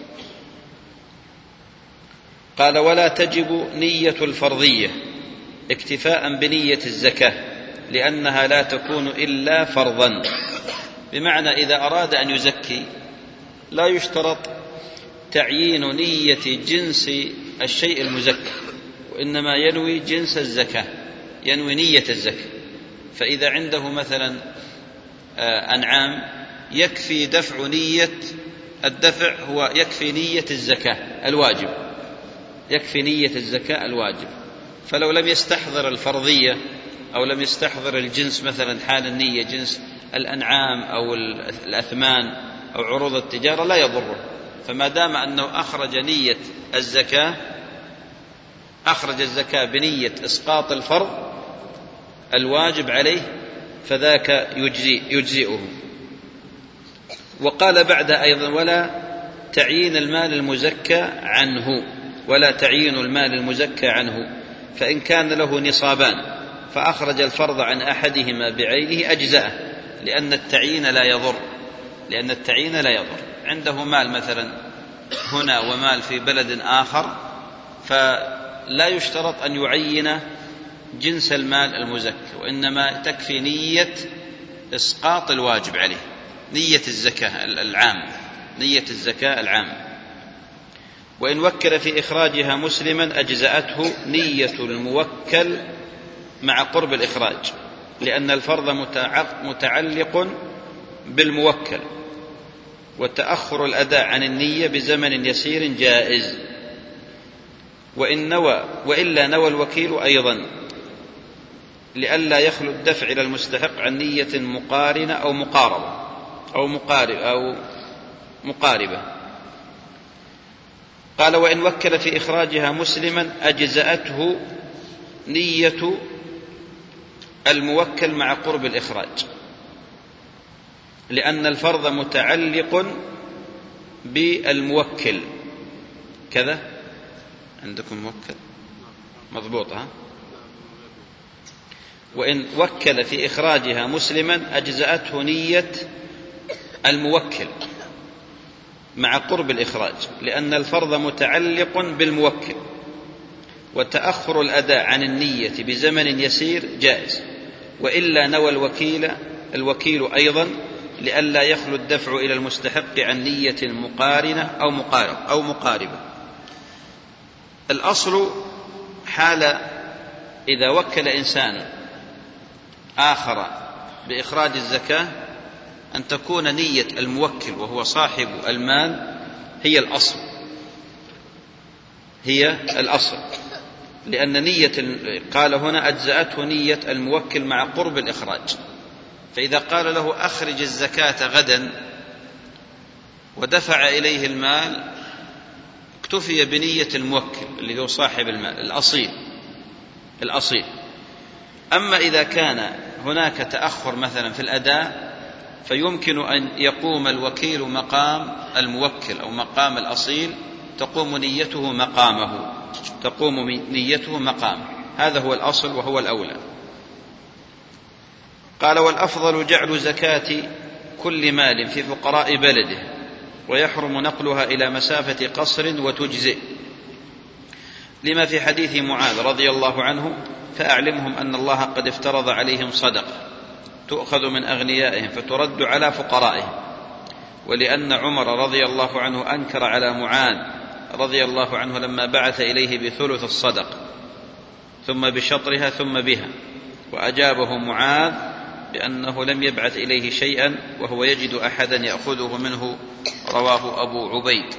قال ولا تجب نية الفرضية اكتفاء بنية الزكاة، لأنها لا تكون إلا فرضا، بمعنى إذا أراد أن يزكي لا يشترط تعيين نية جنس الشيء المزكى، وإنما ينوي جنس الزكاة، ينوي نية الزكاة. فإذا عنده مثلا أنعام يكفي دفع نية الدفع، هو يكفي نية الزكاة الواجب، يكفي نية الزكاة الواجب. فلو لم يستحضر الفرضية أو لم يستحضر الجنس مثلا حال النية، جنس الأنعام أو الأثمان أو عروض التجارة، لا يضره. فما دام أنه أخرج نية الزكاة، أخرج الزكاة بنية إسقاط الفرض الواجب عليه، فذاك يجزي يجزئه. وقال بعد أيضا ولا تعيين المال المزكى عنه، ولا تعيين المال المزكى عنه، فإن كان له نصابان فأخرج الفرض عن أحدهما بعينه أجزأه، لأن التعيين لا يضر، لأن التعيين لا يضر. عنده مال مثلا هنا ومال في بلد آخر، فلا يشترط أن يعين جنس المال المزكى، وإنما تكفي نية إسقاط الواجب عليه، نية الزكاة العام، نية الزكاة العام. وإن وكل في إخراجها مسلما أجزأته نية الموكل مع قرب الإخراج، لأن الفرض متعلق بالموكل، وتأخر الأداء عن النية بزمن يسير جائز. وإن نوى وإلا نوى الوكيل أيضا، لئلا يخلو الدفع إلى المستحق عن نية مقارنة أو مقاربة أو مقارب أو مقاربة. قال وإن وكل في إخراجها مسلما أجزأته نية الموكل مع قرب الإخراج، لأن الفرض متعلق بالموكل. كذا عندكم موكل مضبوط ها؟ وإن وكل في إخراجها مسلما أجزأته نية الموكل مع قرب الإخراج، لأن الفرض متعلق بالموكل، وتأخر الأداء عن النية بزمن يسير جائز. وإلا نوى الوكيل الوكيل أيضا، لئلا يخلو الدفع إلى المستحق عن نية مقارنة أو مقارب أو مقاربة. الأصل حال إذا وكل إنسان آخر بإخراج الزكاة أن تكون نية الموكل وهو صاحب المال هي الأصل، هي الأصل، لأن نية قال هنا أجزأته نية الموكل مع قرب الإخراج. فإذا قال له أخرج الزكاة غدا ودفع إليه المال اكتفي بنية الموكل اللي هو صاحب المال الأصيل الأصيل. أما إذا كان هناك تأخر مثلا في الأداء فيمكن أن يقوم الوكيل مقام الموكل أو مقام الأصيل، تقوم نيته مقامه تقوم نيته مقامه هذا هو الأصل وهو الأولى. قال: والأفضل جعل زكاة كل مال في فقراء بلده، ويحرم نقلها إلى مسافة قصر وتجزئ، لما في حديث معاذ رضي الله عنه: فأعلمهم أن الله قد افترض عليهم صدقة تؤخذ من أغنيائهم فترد على فقرائهم، ولأن عمر رضي الله عنه أنكر على معاذ رضي الله عنه لما بعث إليه بثلث الصدقة ثم بشطرها ثم بها، وأجابه معاذ بأنه لم يبعث إليه شيئا وهو يجد أحدا يأخذه منه. رواه أبو عبيد.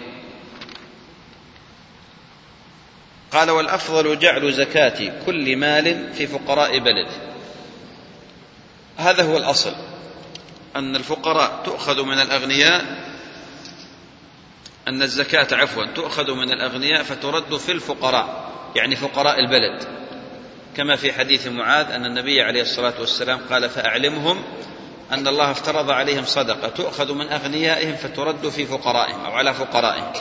قال: والأفضل جعل زكاة كل مال في فقراء بلده. هذا هو الأصل، أن الفقراء تؤخذ من الأغنياء أن الزكاة عفوا تؤخذ من الأغنياء فترد في الفقراء، يعني فقراء البلد، كما في حديث معاذ أن النبي عليه الصلاة والسلام قال: فأعلمهم أن الله افترض عليهم صدقة تؤخذ من أغنيائهم فترد في فقرائهم أو على فقرائهم.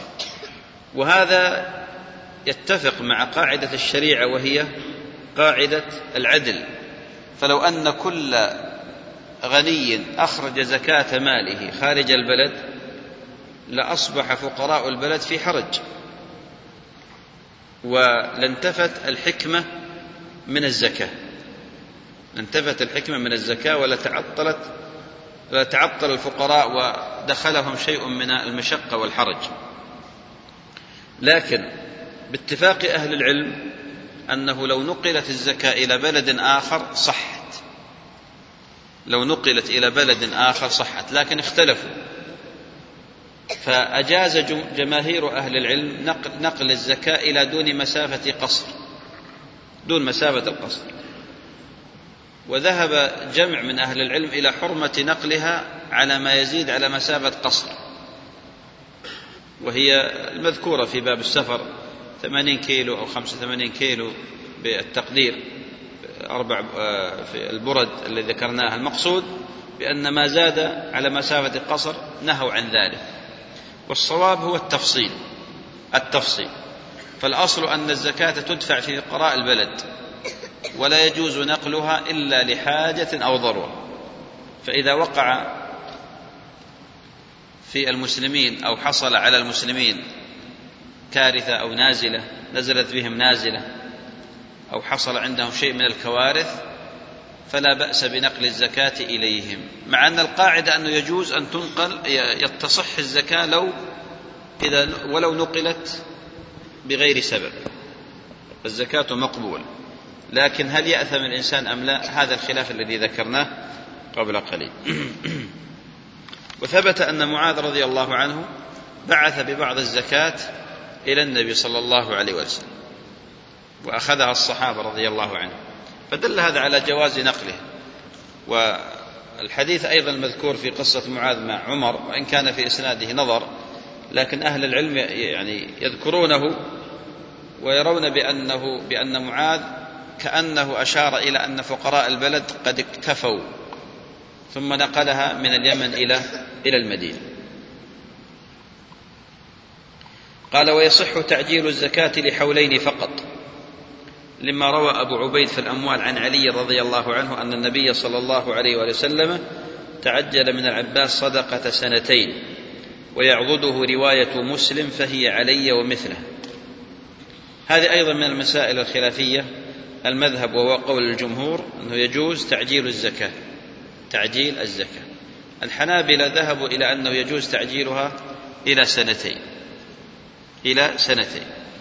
وهذا يتفق مع قاعدة الشريعة وهي قاعدة العدل، فلو أن كل غني أخرج زكاة ماله خارج البلد لأصبح فقراء البلد في حرج، ولانتفت الحكمة من الزكاة انتفت الحكمة من الزكاة ولتعطلت ولتعطل الفقراء ودخلهم شيء من المشقة والحرج. لكن باتفاق أهل العلم أنه لو نقلت الزكاة إلى بلد آخر صحت لو نقلت إلى بلد آخر صحت لكن اختلفوا، فأجاز جماهير أهل العلم نقل, نقل الزكاة إلى دون مسافة قصر دون مسافة القصر، وذهب جمع من أهل العلم إلى حرمة نقلها على ما يزيد على مسافة قصر، وهي المذكورة في باب السفر ثمانين كيلو أو خمسة وثمانين كيلو بالتقدير أربع في البرد الذي ذكرناها. المقصود بأن ما زاد على مسافة قصر نهوا عن ذلك، والصواب هو التفصيل التفصيل فالأصل أن الزكاة تدفع في فقراء البلد ولا يجوز نقلها إلا لحاجة أو ضرورة. فإذا وقع في المسلمين أو حصل على المسلمين كارثة أو نازلة نزلت بهم نازلة أو حصل عندهم شيء من الكوارث فلا بأس بنقل الزكاة إليهم، مع أن القاعدة أنه يجوز أن تنقل يتصح الزكاة لو إذا ولو نقلت بغير سبب الزكاة مقبول، لكن هل يأثم الإنسان أم لا؟ هذا الخلاف الذي ذكرناه قبل قليل. وثبت أن معاذ رضي الله عنه بعث ببعض الزكاة إلى النبي صلى الله عليه وسلم وأخذها الصحابة رضي الله عنهم، فدل هذا على جواز نقله. والحديث أيضا المذكور في قصة معاذ مع عمر وإن كان في إسناده نظر، لكن أهل العلم يعني يذكرونه ويرون بأنه بأن معاذ كأنه أشار إلى أن فقراء البلد قد اكتفوا، ثم نقلها من اليمن إلى إلى المدينة. قال: ويصح تعجيل الزكاة لحولين فقط، لما روى أبو عبيد في الأموال عن علي رضي الله عنه أن النبي صلى الله عليه وسلم تعجل من العباس صدقة سنتين، ويعضده رواية مسلم فهي علي ومثله. هذه أيضا من المسائل الخلافية. المذهب وهو قول الجمهور أنه يجوز تعجيل الزكاة تعجيل الزكاة الحنابلة ذهبوا إلى أنه يجوز تعجيلها إلى سنتين إلى سنتين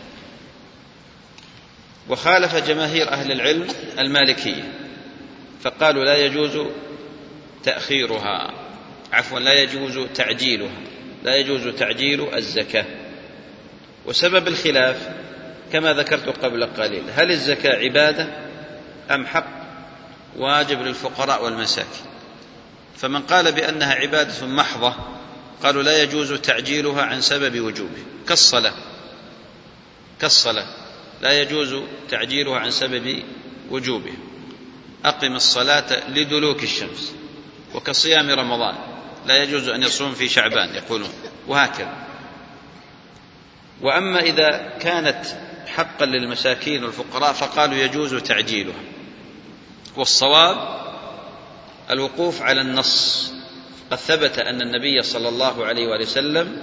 وخالف جماهير أهل العلم المالكية فقالوا لا يجوز تأخيرها عفوا لا يجوز تعجيلها لا يجوز تعجيل الزكاة. وسبب الخلاف كما ذكرت قبل قليل، هل الزكاة عبادة أم حق واجب للفقراء والمساكين؟ فمن قال بأنها عبادة محضة قالوا لا يجوز تعجيلها عن سبب وجوبه، كالصلاة كالصلاة لا يجوز تعجيلها عن سبب وجوبه، أقم الصلاة لدلوك الشمس وكصيام رمضان لا يجوز أن يصوم في شعبان يقولون، وهكذا. وأما إذا كانت حقا للمساكين والفقراء فقالوا يجوز تعجيلها. والصواب الوقوف على النص. قد ثبت أن النبي صلى الله عليه وآله وسلم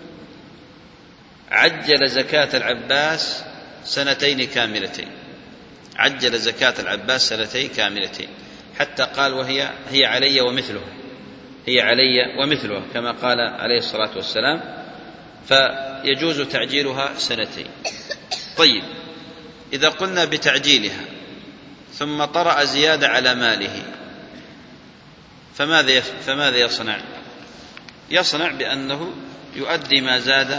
عجل زكاة العباس سنتين كاملتين، عجل زكاة العباس سنتين كاملتين، حتى قال وهي هي علي ومثلها، هي علي ومثلها كما قال عليه الصلاة والسلام، فيجوز تعجيلها سنتين. طيب، إذا قلنا بتعجيلها ثم طرأ زيادة على ماله فماذا فماذا يصنع؟ يصنع بأنه يؤدي ما زاد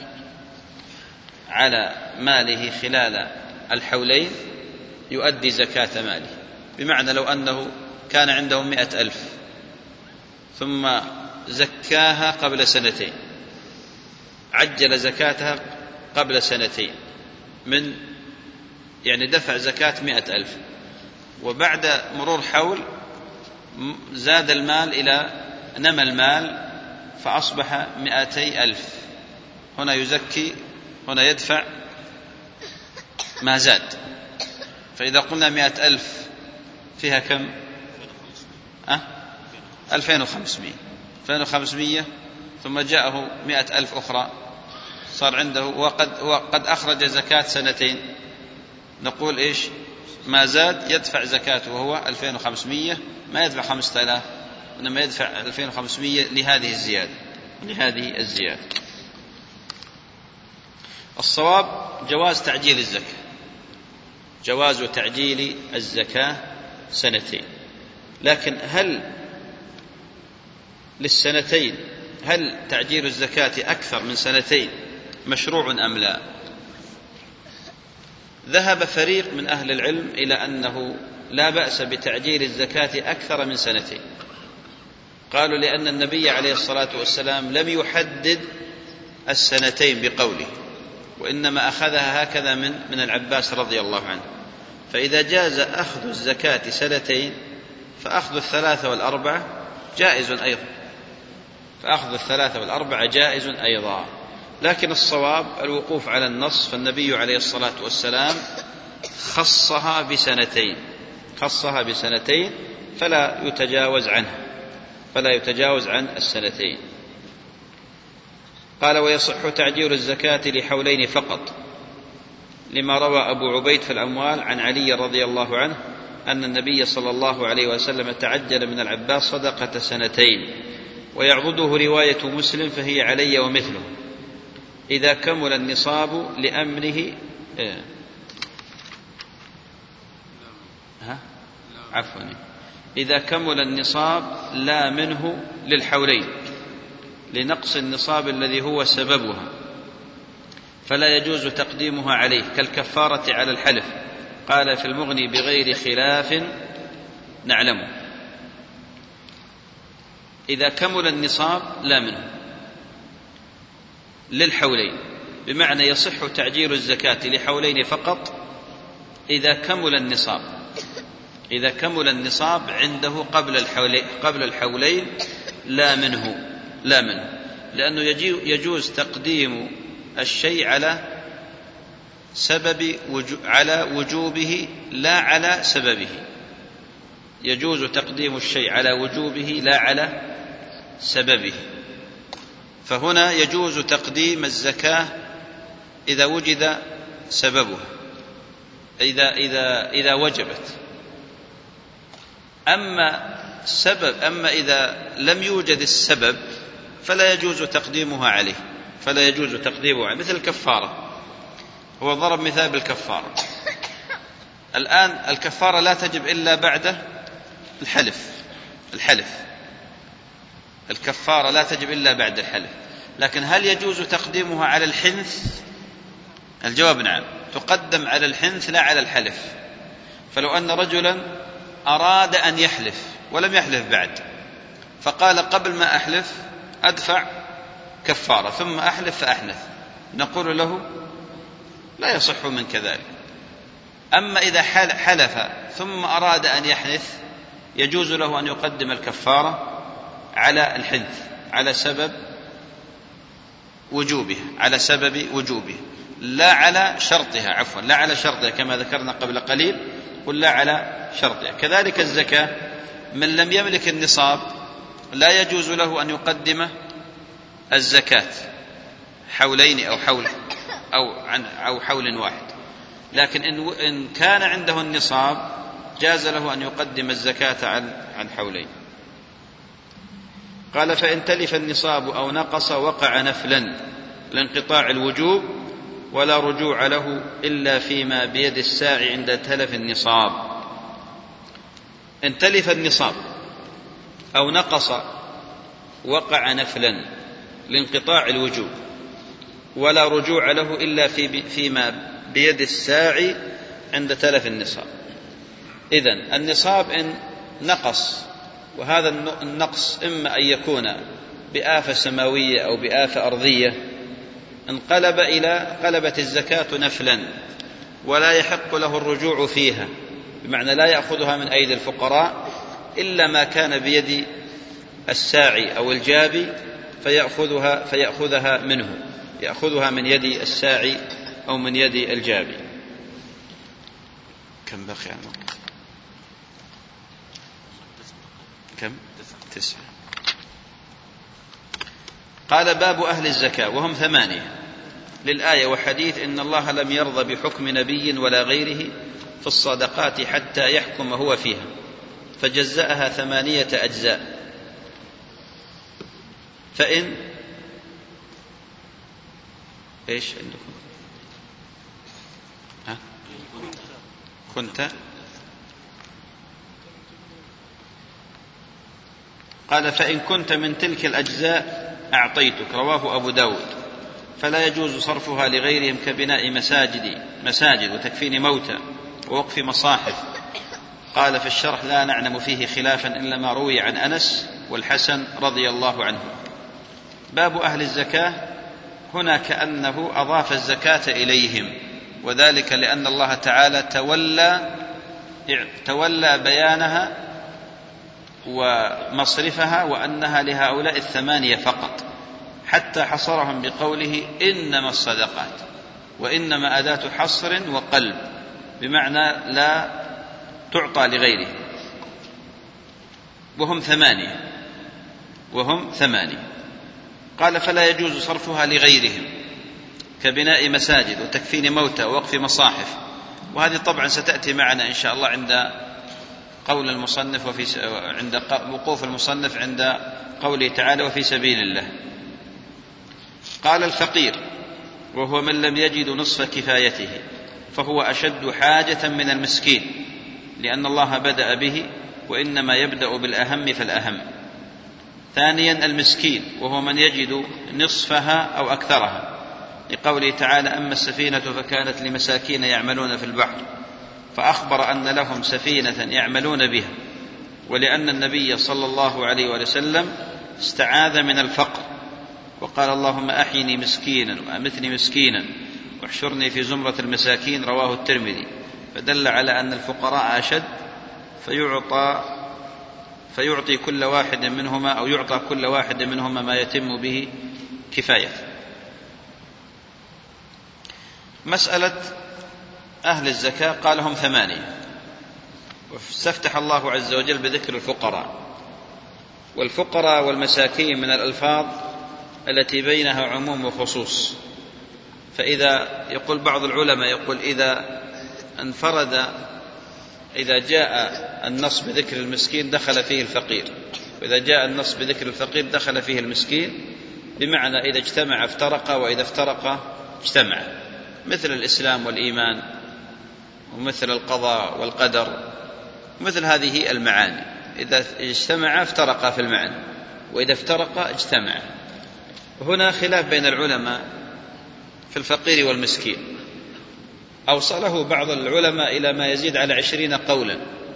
على ماله خلال الحولين، يؤدي زكاة ماله. بمعنى لو أنه كان عنده مئة ألف ثم زكاها قبل سنتين، عجل زكاتها قبل سنتين من يعني دفع زكاة مئة ألف، وبعد مرور حول زاد المال إلى نمى المال فأصبح مئتي ألف، هنا يزكي، هنا يدفع ما زاد. فإذا قلنا مئة ألف فيها كم؟ أه؟ ألفين وخمسمائة ألفين وخمسمائة ثم جاءه مئة ألف أخرى، صار عنده وقد, وقد أخرج زكاة سنتين، نقول إيش؟ ما زاد يدفع زكاته وهو ألفين وخمسمائة، ما يدفع خمسة آلاف، إنما يدفع ألفين وخمسمائة لهذه الزيادة لهذه الزيادة. الصواب جواز تعجيل الزكاة، جواز تعجيل الزكاة سنتين. لكن هل للسنتين هل تعجيل الزكاة أكثر من سنتين مشروع أم لا؟ ذهب فريق من أهل العلم إلى أنه لا بأس بتعجيل الزكاة أكثر من سنتين. قالوا لأن النبي عليه الصلاة والسلام لم يحدد السنتين بقوله، وإنما أخذها هكذا من من العباس رضي الله عنه. فإذا جاز أخذ الزكاة سنتين فأخذ الثلاثة والأربعة جائز أيضا، فأخذ الثلاثة والأربعة جائز أيضا. لكن الصواب الوقوف على النص، فالنبي عليه الصلاة والسلام خصها بسنتين، خصها بسنتين فلا يتجاوز عنها، فلا يتجاوز عن السنتين. قال ويصح تعجيل الزكاة لحولين فقط، لما روى أبو عبيد في الأموال عن علي رضي الله عنه أن النبي صلى الله عليه وسلم تعجل من العباس صدقة سنتين، ويعضده رواية مسلم فهي علي ومثله إذا كمل النصاب لأمنه إيه؟ ها؟ عفوا إذا كمل النصاب لا منه للحولين لنقص النصاب الذي هو سببها، فلا يجوز تقديمها عليه كالكفارة على الحلف. قال في المغني بغير خلاف نعلمه. إذا كمل النصاب لا منه للحولين، بمعنى يصح تعجيل الزكاة لحولين فقط إذا كمل النصاب، إذا كمل النصاب عنده قبل الحولين, قبل الحولين لا منه لا منه لأنه يجوز تقديم الشيء على سبب على وجوبه لا على سببه، يجوز تقديم الشيء على وجوبه لا على سببه. فهنا يجوز تقديم الزكاة إذا وجد سببها، إذا إذا إذا وجبت. أما سبب أما إذا لم يوجد السبب فلا يجوز تقديمها عليه، فلا يجوز تقديمها عليه. مثل الكفارة، هو ضرب مثال بالكفارة. الآن الكفارة لا تجب إلا بعد الحلف الحلف الكفارة لا تجب إلا بعد الحلف. لكن هل يجوز تقديمها على الحنث؟ الجواب نعم، تقدم على الحنث لا على الحلف. فلو أن رجلا أراد أن يحلف ولم يحلف بعد، فقال قبل ما أحلف أدفع كفارة ثم أحلف فأحنث، نقول له لا يصح من كذلك. أما إذا حلف ثم أراد أن يحنث يجوز له أن يقدم الكفارة على الحنث على سبب وجوبه على سبب وجوبه لا على شرطها عفوا لا على شرطها كما ذكرنا قبل قليل، قل لا على شرطها. كذلك الزكاة، من لم يملك النصاب لا يجوز له أن يقدم الزكاة حولين أو حول أو عن أو حول واحد، لكن إن كان عنده النصاب جاز له أن يقدم الزكاة عن عن حولين. قال: فإن تلف النصاب أو نقص وقع نفلا لانقطاع الوجوب ولا رجوع له إلا فيما بيد الساعي عند تلف النصاب. إن تلف النصاب أو نقص وقع نفلا لانقطاع الوجوب ولا رجوع له إلا في فيما بيد الساعي عند تلف النصاب. إذن النصاب إن نقص، وهذا النقص إما أن يكون بآفة سماوية أو بآفة أرضية، انقلب إلى قلبت الزكاة نفلا ولا يحق له الرجوع فيها، بمعنى لا يأخذها من أيدي الفقراء إلا ما كان بيد الساعي أو الجابي فيأخذها, فيأخذها منه يأخذها من يد الساعي أو من يد الجابي. كم بقي عنه؟ كم؟ تسعة. قال: باب أهل الزكاة وهم ثمانية للآية وحديث إن الله لم يرضى بحكم نبي ولا غيره في الصدقات حتى يحكم هو فيها، فجزأها ثمانية أجزاء. فإن إيش عندكم؟ ها؟ كنت قال: فإن كنت من تلك الأجزاء أعطيتك، رواه أبو داود. فلا يجوز صرفها لغيرهم كبناء مساجد مساجد وتكفين موتى ووقف مصاحف. قال في الشرح: لا نعلم فيه خلافا إلا ما روي عن أنس والحسن رضي الله عنه. باب أهل الزكاة، هنا كأنه أضاف الزكاة إليهم، وذلك لأن الله تعالى تولى تولى بيانها ومصرفها وأنها لهؤلاء الثمانية فقط، حتى حصرهم بقوله إنما الصدقات، وإنما أداة حصر وقلب، بمعنى لا تعطى لغيره. وهم ثمانية وهم ثمانية قال: فلا يجوز صرفها لغيرهم كبناء مساجد وتكفين موتى ووقف مصاحف. وهذه طبعا ستأتي معنا إن شاء الله عند قول المصنف وفي عند وقوف المصنف عند قوله تعالى: وفي سبيل الله. قال: الفقير وهو من لم يجد نصف كفايته فهو أشد حاجة من المسكين، لأن الله بدأ به وإنما يبدأ بالأهم فالأهم. ثانيا المسكين وهو من يجد نصفها أو أكثرها، لقوله تعالى: أما السفينة فكانت لمساكين يعملون في البحر، فأخبر أن لهم سفينة يعملون بها، ولأن النبي صلى الله عليه وسلم استعاذ من الفقر وقال: اللهم أحيني مسكينا وأمتني مسكينا واحشرني في زمرة المساكين، رواه الترمذي. فدل على أن الفقراء أشد، فيعطى فيعطي كل واحد منهما أو يعطى كل واحد منهما ما يتم به كفايته. مسألة أهل الزكاة قال: هم ثمانية، واستفتح الله عز وجل بذكر الفقراء. والفقراء والمساكين من الألفاظ التي بينها عموم وخصوص. فإذا يقول بعض العلماء يقول إذا انفرد إذا جاء النص بذكر المسكين دخل فيه الفقير، وإذا جاء النص بذكر الفقير دخل فيه المسكين، بمعنى إذا اجتمع افترق وإذا افترق اجتمع، مثل الإسلام والإيمان ومثل القضاء والقدر، مثل هذه المعاني. إذا اجتمع افترق في المعنى، وإذا افترق اجتمع. هنا خلاف بين العلماء في الفقير والمسكين، أوصله بعض العلماء إلى ما يزيد على عشرين قولا.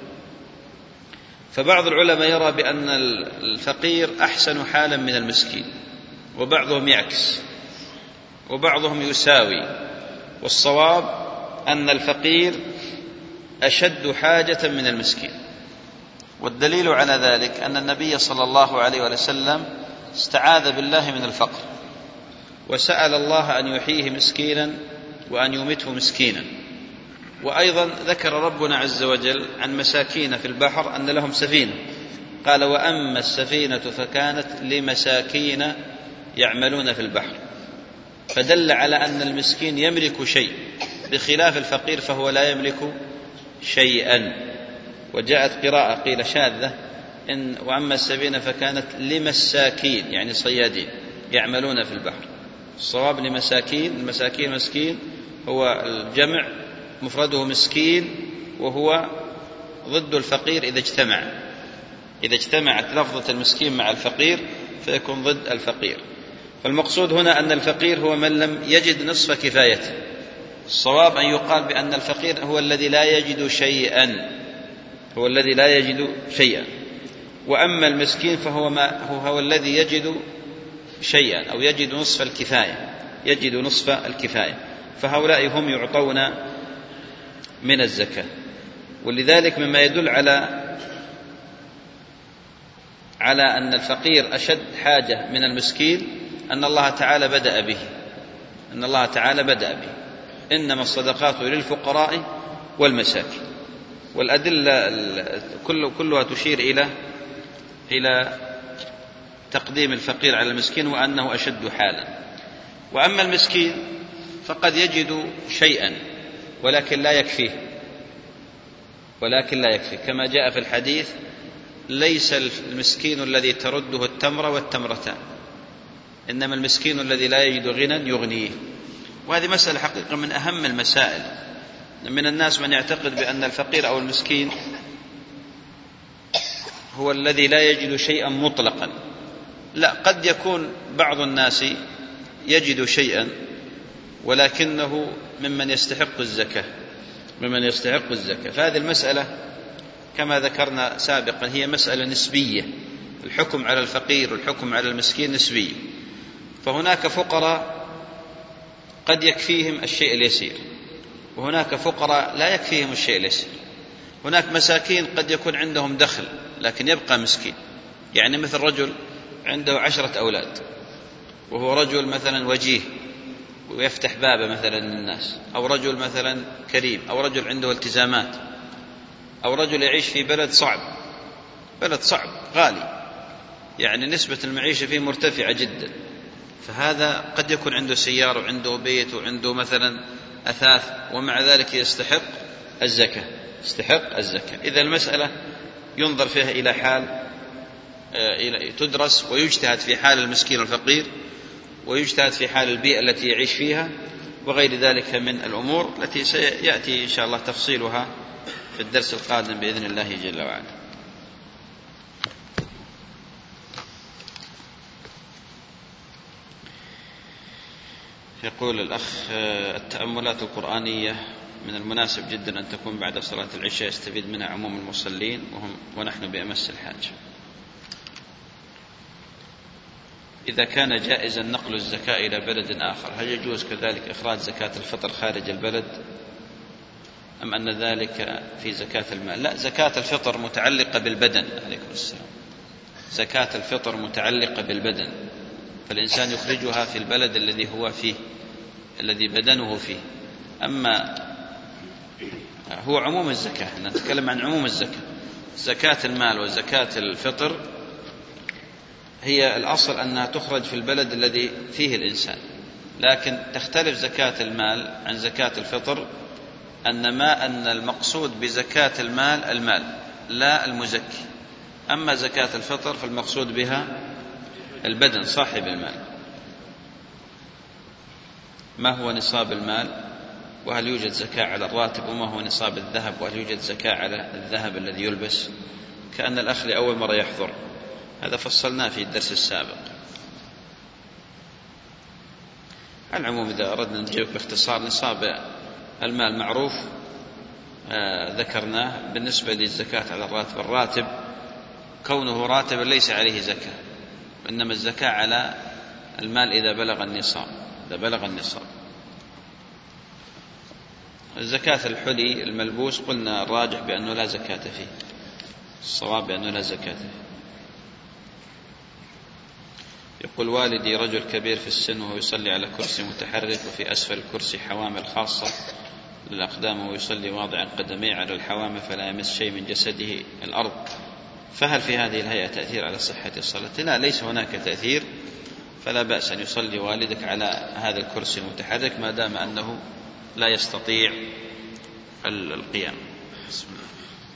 فبعض العلماء يرى بأن الفقير أحسن حالا من المسكين، وبعضهم يعكس، وبعضهم يساوي. والصواب أن الفقير أشد حاجة من المسكين، والدليل على ذلك أن النبي صلى الله عليه وسلم استعاذ بالله من الفقر، وسأل الله أن يحييه مسكينا وأن يمته مسكينا. وأيضا ذكر ربنا عز وجل عن مساكين في البحر أن لهم سفينة، قال: وأما السفينة فكانت لمساكين يعملون في البحر، فدل على أن المسكين يملك شيء بخلاف الفقير فهو لا يملك شيئا. وجاءت قراءة قيل شاذة: إن وأما السفينة فكانت لمساكين، يعني صيادين يعملون في البحر. الصواب لمساكين، المساكين مسكين هو الجمع، مفرده مسكين، وهو ضد الفقير إذا اجتمع إذا اجتمعت لفظة المسكين مع الفقير فيكون ضد الفقير. فالمقصود هنا أن الفقير هو من لم يجد نصف كفايته. الصواب أن يقال بأن الفقير هو الذي لا يجد شيئا هو الذي لا يجد شيئا وأما المسكين فهو ما هو, هو الذي يجد شيئا أو يجد نصف الكفاية يجد نصف الكفاية فهؤلاء هم يعطون من الزكاة. ولذلك مما يدل على على أن الفقير أشد حاجة من المسكين أن الله تعالى بدأ به أن الله تعالى بدأ به إنما الصدقات للفقراء والمساكين. والأدلة كلها تشير إلى إلى تقديم الفقير على المسكين وأنه أشد حالا. وأما المسكين فقد يجد شيئا ولكن لا يكفيه ولكن لا يكفيه كما جاء في الحديث: ليس المسكين الذي ترده التمر والتمرتان، إنما المسكين الذي لا يجد غنى يغنيه. وهذه مسألة حقيقة من أهم المسائل. من الناس من يعتقد بأن الفقير أو المسكين هو الذي لا يجد شيئا مطلقا. لا، قد يكون بعض الناس يجد شيئا ولكنه ممن يستحق الزكاة ممن يستحق الزكاة فهذه المسألة كما ذكرنا سابقا هي مسألة نسبية. الحكم على الفقير والحكم على المسكين نسبي. فهناك فقراء قد يكفيهم الشيء اليسير، وهناك فقراء لا يكفيهم الشيء اليسير. هناك مساكين قد يكون عندهم دخل لكن يبقى مسكين، يعني مثل رجل عنده عشرة أولاد وهو رجل مثلا وجيه ويفتح بابه مثلا للناس، أو رجل مثلا كريم، أو رجل عنده التزامات، أو رجل يعيش في بلد صعب بلد صعب غالي، يعني نسبة المعيشة فيه مرتفعة جدا، فهذا قد يكون عنده سيارة وعنده بيت وعنده مثلا أثاث ومع ذلك يستحق الزكاة يستحق الزكاة. إذا المسألة ينظر فيها إلى حال تدرس ويجتهد في حال المسكين والفقير، ويجتهد في حال البيئة التي يعيش فيها وغير ذلك من الأمور التي سيأتي إن شاء الله تفصيلها في الدرس القادم بإذن الله جل وعلا. يقول الأخ: التأملات القرآنية من المناسب جدا أن تكون بعد صلاة العشاء يستفيد منها عموم المصلين وهم ونحن بأمس الحاجة. إذا كان جائزا نقل الزكاة إلى بلد آخر، هل يجوز كذلك إخراج زكاة الفطر خارج البلد أم أن ذلك في زكاة المال؟ لا، زكاة الفطر متعلقة بالبدن. عليكم السلام. زكاة الفطر متعلقة بالبدن، فالإنسان يخرجها في البلد الذي هو فيه الذي بدنه فيه. أما هو عموم الزكاة، نتكلم عن عموم الزكاة. زكاة المال وزكاة الفطر هي الأصل أنها تخرج في البلد الذي فيه الإنسان، لكن تختلف زكاة المال عن زكاة الفطر أن ما أن المقصود بزكاة المال المال لا المزكي. أما زكاة الفطر فالمقصود بها البدن صاحب المال. ما هو نصاب المال؟ وهل يوجد زكاة على الراتب؟ وما هو نصاب الذهب؟ وهل يوجد زكاة على الذهب الذي يلبس؟ كأن الأخ لأول مرة يحضر، هذا فصلناه في الدرس السابق. على العموم إذا أردنا نجيب باختصار، نصاب المال معروف آه ذكرناه. بالنسبة للزكاة على الراتب، الراتب كونه راتبا ليس عليه زكاة، وإنما الزكاة على المال إذا بلغ النصاب إذا بلغ النصاب. الزكاة الحلي الملبوس قلنا الراجح بأنه لا زكاة فيه. الصواب بأنه لا زكاة. يقول والدي رجل كبير في السن وهو يصلي على كرسي متحرك، وفي أسفل الكرسي حوامل خاصة للأقدام، وهو يصلي واضعا قدميه على الحوامل فلا يمس شيء من جسده الأرض، فهل في هذه الهيئة تأثير على صحة الصلاة؟ لا، ليس هناك تأثير، فلا بأس أن يصلي والدك على هذا الكرسي المتحرك ما دام أنه لا يستطيع القيام. بسم الله.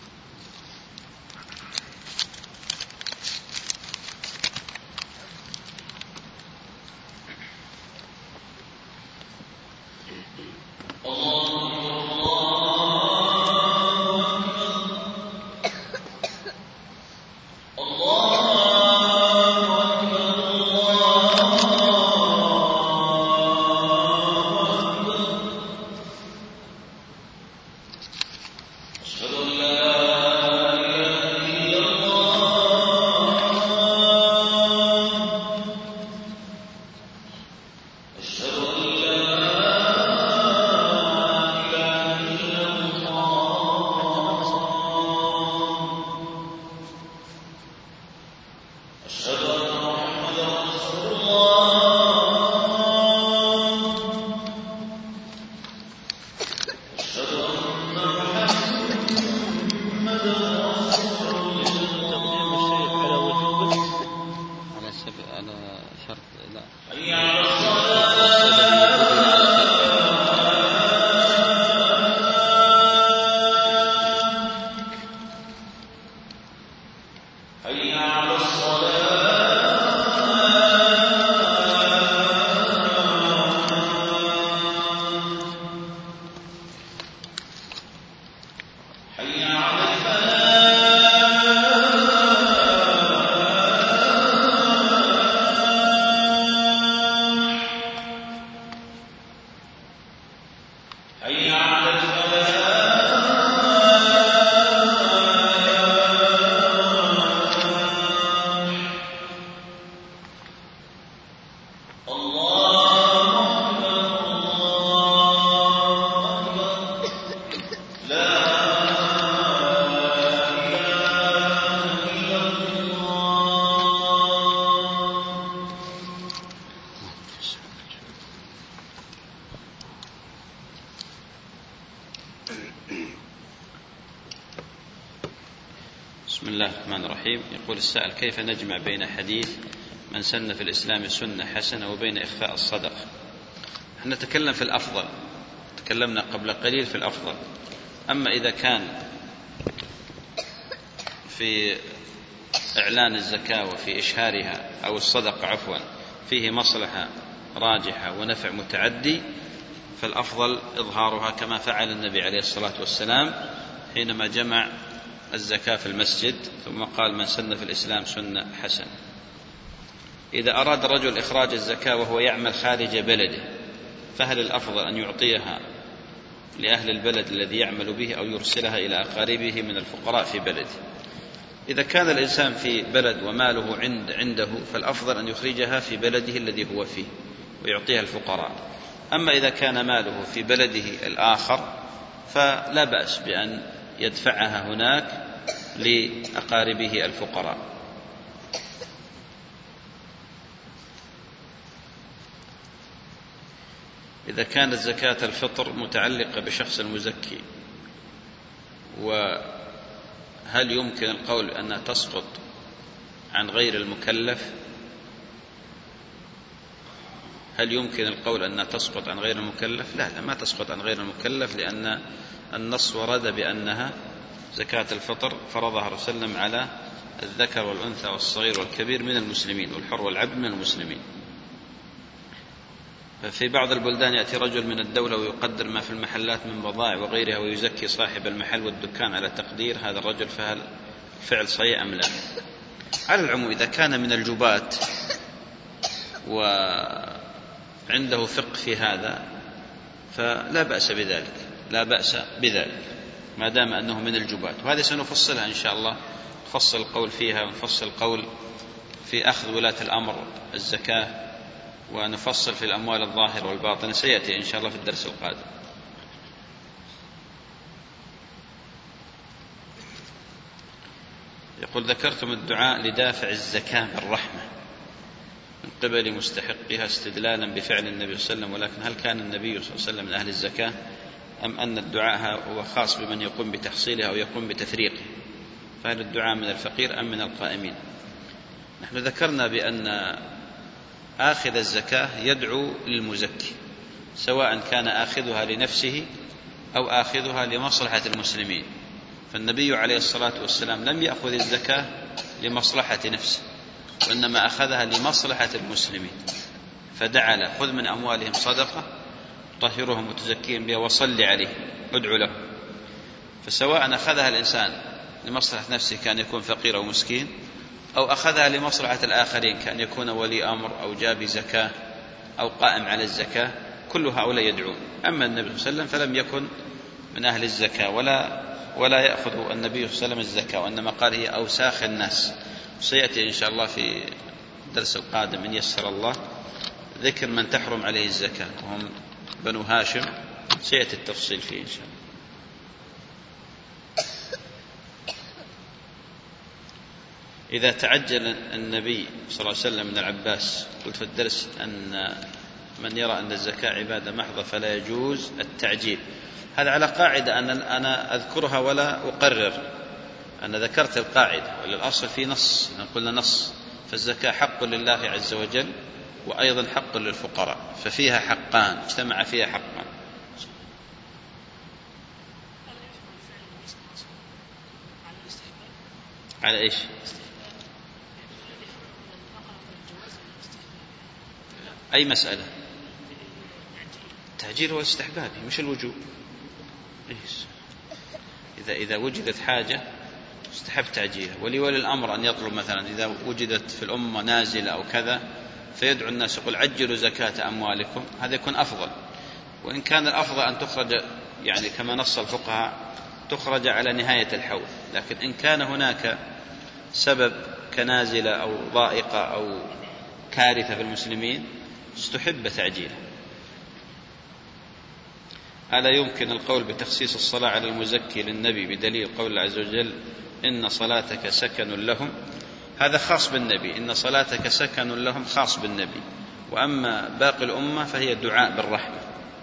بسم الله الرحمن الرحيم. يقول السائل: كيف نجمع بين حديث من سن في الإسلام سنة حسنة وبين إخفاء الصدقة؟ نحن نتكلم في الأفضل، تكلمنا قبل قليل في الأفضل. أما إذا كان في إعلان الزكاة وفي إشهارها أو الصدقة عفوا فيه مصلحة راجحة ونفع متعدي، فالأفضل إظهارها كما فعل النبي عليه الصلاة والسلام حينما جمع الزكاة في المسجد ثم قال: من سن في الإسلام سنة حسنة. إذا أراد الرجل إخراج الزكاة وهو يعمل خارج بلده، فهل الأفضل أن يعطيها لأهل البلد الذي يعمل به أو يرسلها إلى أقاربه من الفقراء في بلده؟ إذا كان الإنسان في بلد وماله عند عنده فالأفضل أن يخرجها في بلده الذي هو فيه ويعطيها الفقراء. أما إذا كان ماله في بلده الآخر فلا بأس بأن يدفعها هناك لأقاربه الفقراء. إذا كانت زكاة الفطر متعلقة بشخص المزكي، وهل يمكن القول أنها تسقط عن غير المكلف؟ هل يمكن القول أنها تسقط عن غير المكلف؟ لا لا، ما تسقط عن غير المكلف، لأن النص ورد بأنها زكاة الفطر فرضها الرسول صلى الله عليه وسلم على الذكر والأنثى والصغير والكبير من المسلمين، والحر والعبد من المسلمين. ففي بعض البلدان يأتي رجل من الدولة ويقدر ما في المحلات من بضائع وغيرها ويزكي صاحب المحل والدكان على تقدير هذا الرجل، فهل الفعل صحيح أم لا؟ على العموم إذا كان من الجبات وعنده فقه في هذا فلا بأس بذلك، لا بأس بذلك ما دام أنه من الجبات. وهذه سنفصلها إن شاء الله، نفصل القول فيها ونفصل القول في أخذ ولاة الأمر الزكاة، ونفصل في الأموال الظاهرة والباطنة، سيأتي إن شاء الله في الدرس القادم. يقول ذكرتم الدعاء لدافع الزكاة بالرحمة من قبل مستحقها استدلالا بفعل النبي صلى الله عليه وسلم، ولكن هل كان النبي صلى الله عليه وسلم من أهل الزكاة أم أن الدعاء هو خاص بمن يقوم بتحصيلها أو يقوم بتفريقه؟ فهل الدعاء من الفقير أم من القائمين؟ نحن ذكرنا بأن آخذ الزكاة يدعو للمزكي، سواء كان آخذها لنفسه أو آخذها لمصلحة المسلمين. فالنبي عليه الصلاة والسلام لم يأخذ الزكاة لمصلحة نفسه، وإنما أخذها لمصلحة المسلمين، فدعا له: خذ من أموالهم صدقة طهرهم وتزكيهم بها وصل عليه ادعو له. فسواء أخذها الإنسان لمصلحة نفسه كان يكون فقير أو مسكين، أو أخذها لمصلحة الآخرين كان يكون ولي أمر أو جاب زكاة أو قائم على الزكاة، كل هؤلاء يدعون. أما النبي صلى الله عليه وسلم فلم يكن من أهل الزكاة، ولا ولا يأخذ النبي صلى الله عليه وسلم الزكاة، وإنما قال هي أوساخ الناس. سيأتي إن شاء الله في الدرس القادم إن يسر الله ذكر من تحرم عليه الزكاة وهم بنو هاشم، سيأتي التفصيل فيه إن شاء الله. إذا تعجل النبي صلى الله عليه وسلم من العباس، قلت في الدرس أن من يرى أن الزكاة عبادة محضة فلا يجوز التعجيل. هذا على قاعدة أن أنا أذكرها ولا أقرر، أنا ذكرت القاعدة، وللأصل في نص، قلنا نص، فالزكاة حق لله عز وجل وأيضا حق للفقراء، ففيها حقان، اجتمع فيها حقان. على إيش؟ أي مسألة؟ التعجيل هو استحبابي مش الوجوب. إذا إذا وجدت حاجة استحب تعجيلها، ولولي الأمر أن يطلب مثلا إذا وجدت في الأمة نازلة أو كذا فيدعو الناس يقول عجلوا زكاة أموالكم، هذا يكون أفضل. وإن كان الأفضل أن تخرج يعني كما نص الفقهاء تخرج على نهاية الحول، لكن إن كان هناك سبب كنازلة أو ضائقة أو كارثة في المسلمين استحب تعجيله. ألا يمكن القول بتخصيص الصلاة على المزكي للنبي بدليل قول الله عز وجل إن صلاتك سكن لهم؟ هذا خاص بالنبي، إن صلاتك سكن لهم خاص بالنبي، وأما باقي الأمة فهي دعاء بالرحمة.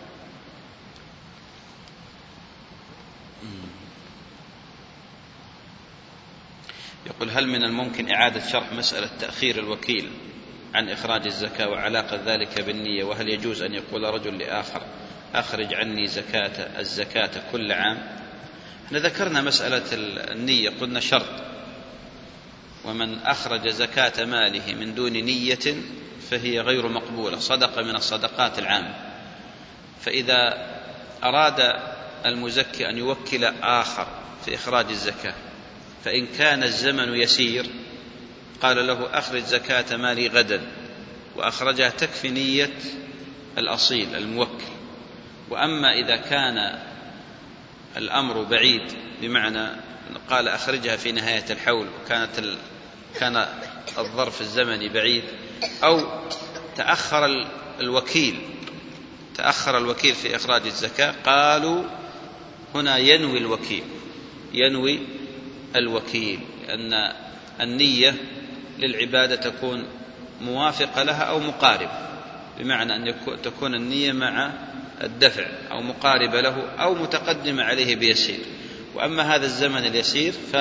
يقول هل من الممكن إعادة شرح مسألة تأخير الوكيل عن إخراج الزكاة وعلاقة ذلك بالنية؟ وهل يجوز أن يقول رجل لآخر أخرج عني زكاة الزكاة كل عام؟ احنا ذكرنا مسألة النية، قلنا شرط، ومن أخرج زكاة ماله من دون نية فهي غير مقبولة، صدقة من الصدقات العامة. فإذا أراد المزكي أن يوكل آخر في إخراج الزكاة، فإن كان الزمن يسير قال له أخرج زكاة مالي غدا، وأخرجها تكفي نية الأصيل الموكل. وأما إذا كان الأمر بعيد، بمعنى قال أخرجها في نهاية الحول وكانت ال... كان الظرف الزمني بعيد، أو تأخر الوكيل تأخر الوكيل في إخراج الزكاة، قالوا هنا ينوي الوكيل ينوي الوكيل أن النية للعبادة تكون موافقة لها أو مقاربة، بمعنى أن تكون النية مع الدفع أو مقاربة له أو متقدمة عليه بيسير. وأما هذا الزمن اليسير ف...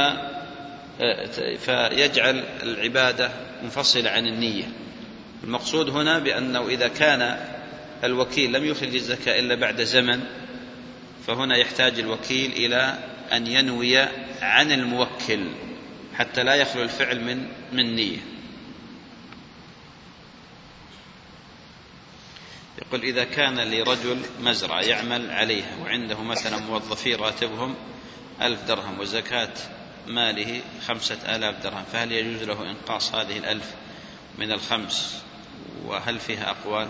فيجعل العبادة منفصلة عن النية. المقصود هنا بأنه إذا كان الوكيل لم يخرج الزكاة إلا بعد زمن، فهنا يحتاج الوكيل إلى أن ينوي عن الموكل حتى لا يخلو الفعل من من نية. يقول إذا كان لرجل مزرعة يعمل عليها وعنده مثلا موظفين راتبهم ألف درهم وزكاة ماله خمسة آلاف درهم، فهل يجوز له إنقاص هذه الألف من الخمس؟ وهل فيها أقوال؟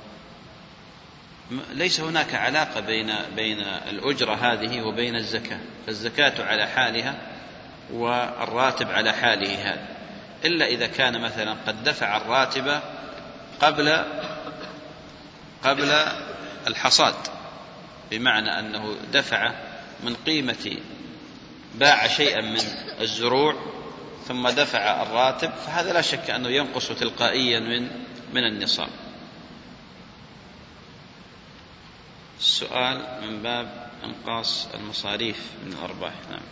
ليس هناك علاقة بين بين الأجرة هذه وبين الزكاة، فالزكاة على حالها والراتب على حاله هذا، إلا إذا كان مثلا قد دفع الراتب قبل قبل الحصاد، بمعنى أنه دفع من قيمة باع شيئا من الزروع ثم دفع الراتب فهذا لا شك أنه ينقص تلقائيا من من النصاب. السؤال من باب إنقاص المصاريف من الأرباح. نعم.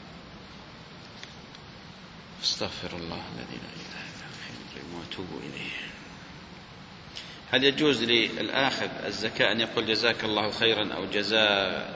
استغفر الله الذي لا إله إلا هو وأتوب إليه. هل يجوز للآخذ الزكاة أن يقول جزاك الله خيرا أو جزاء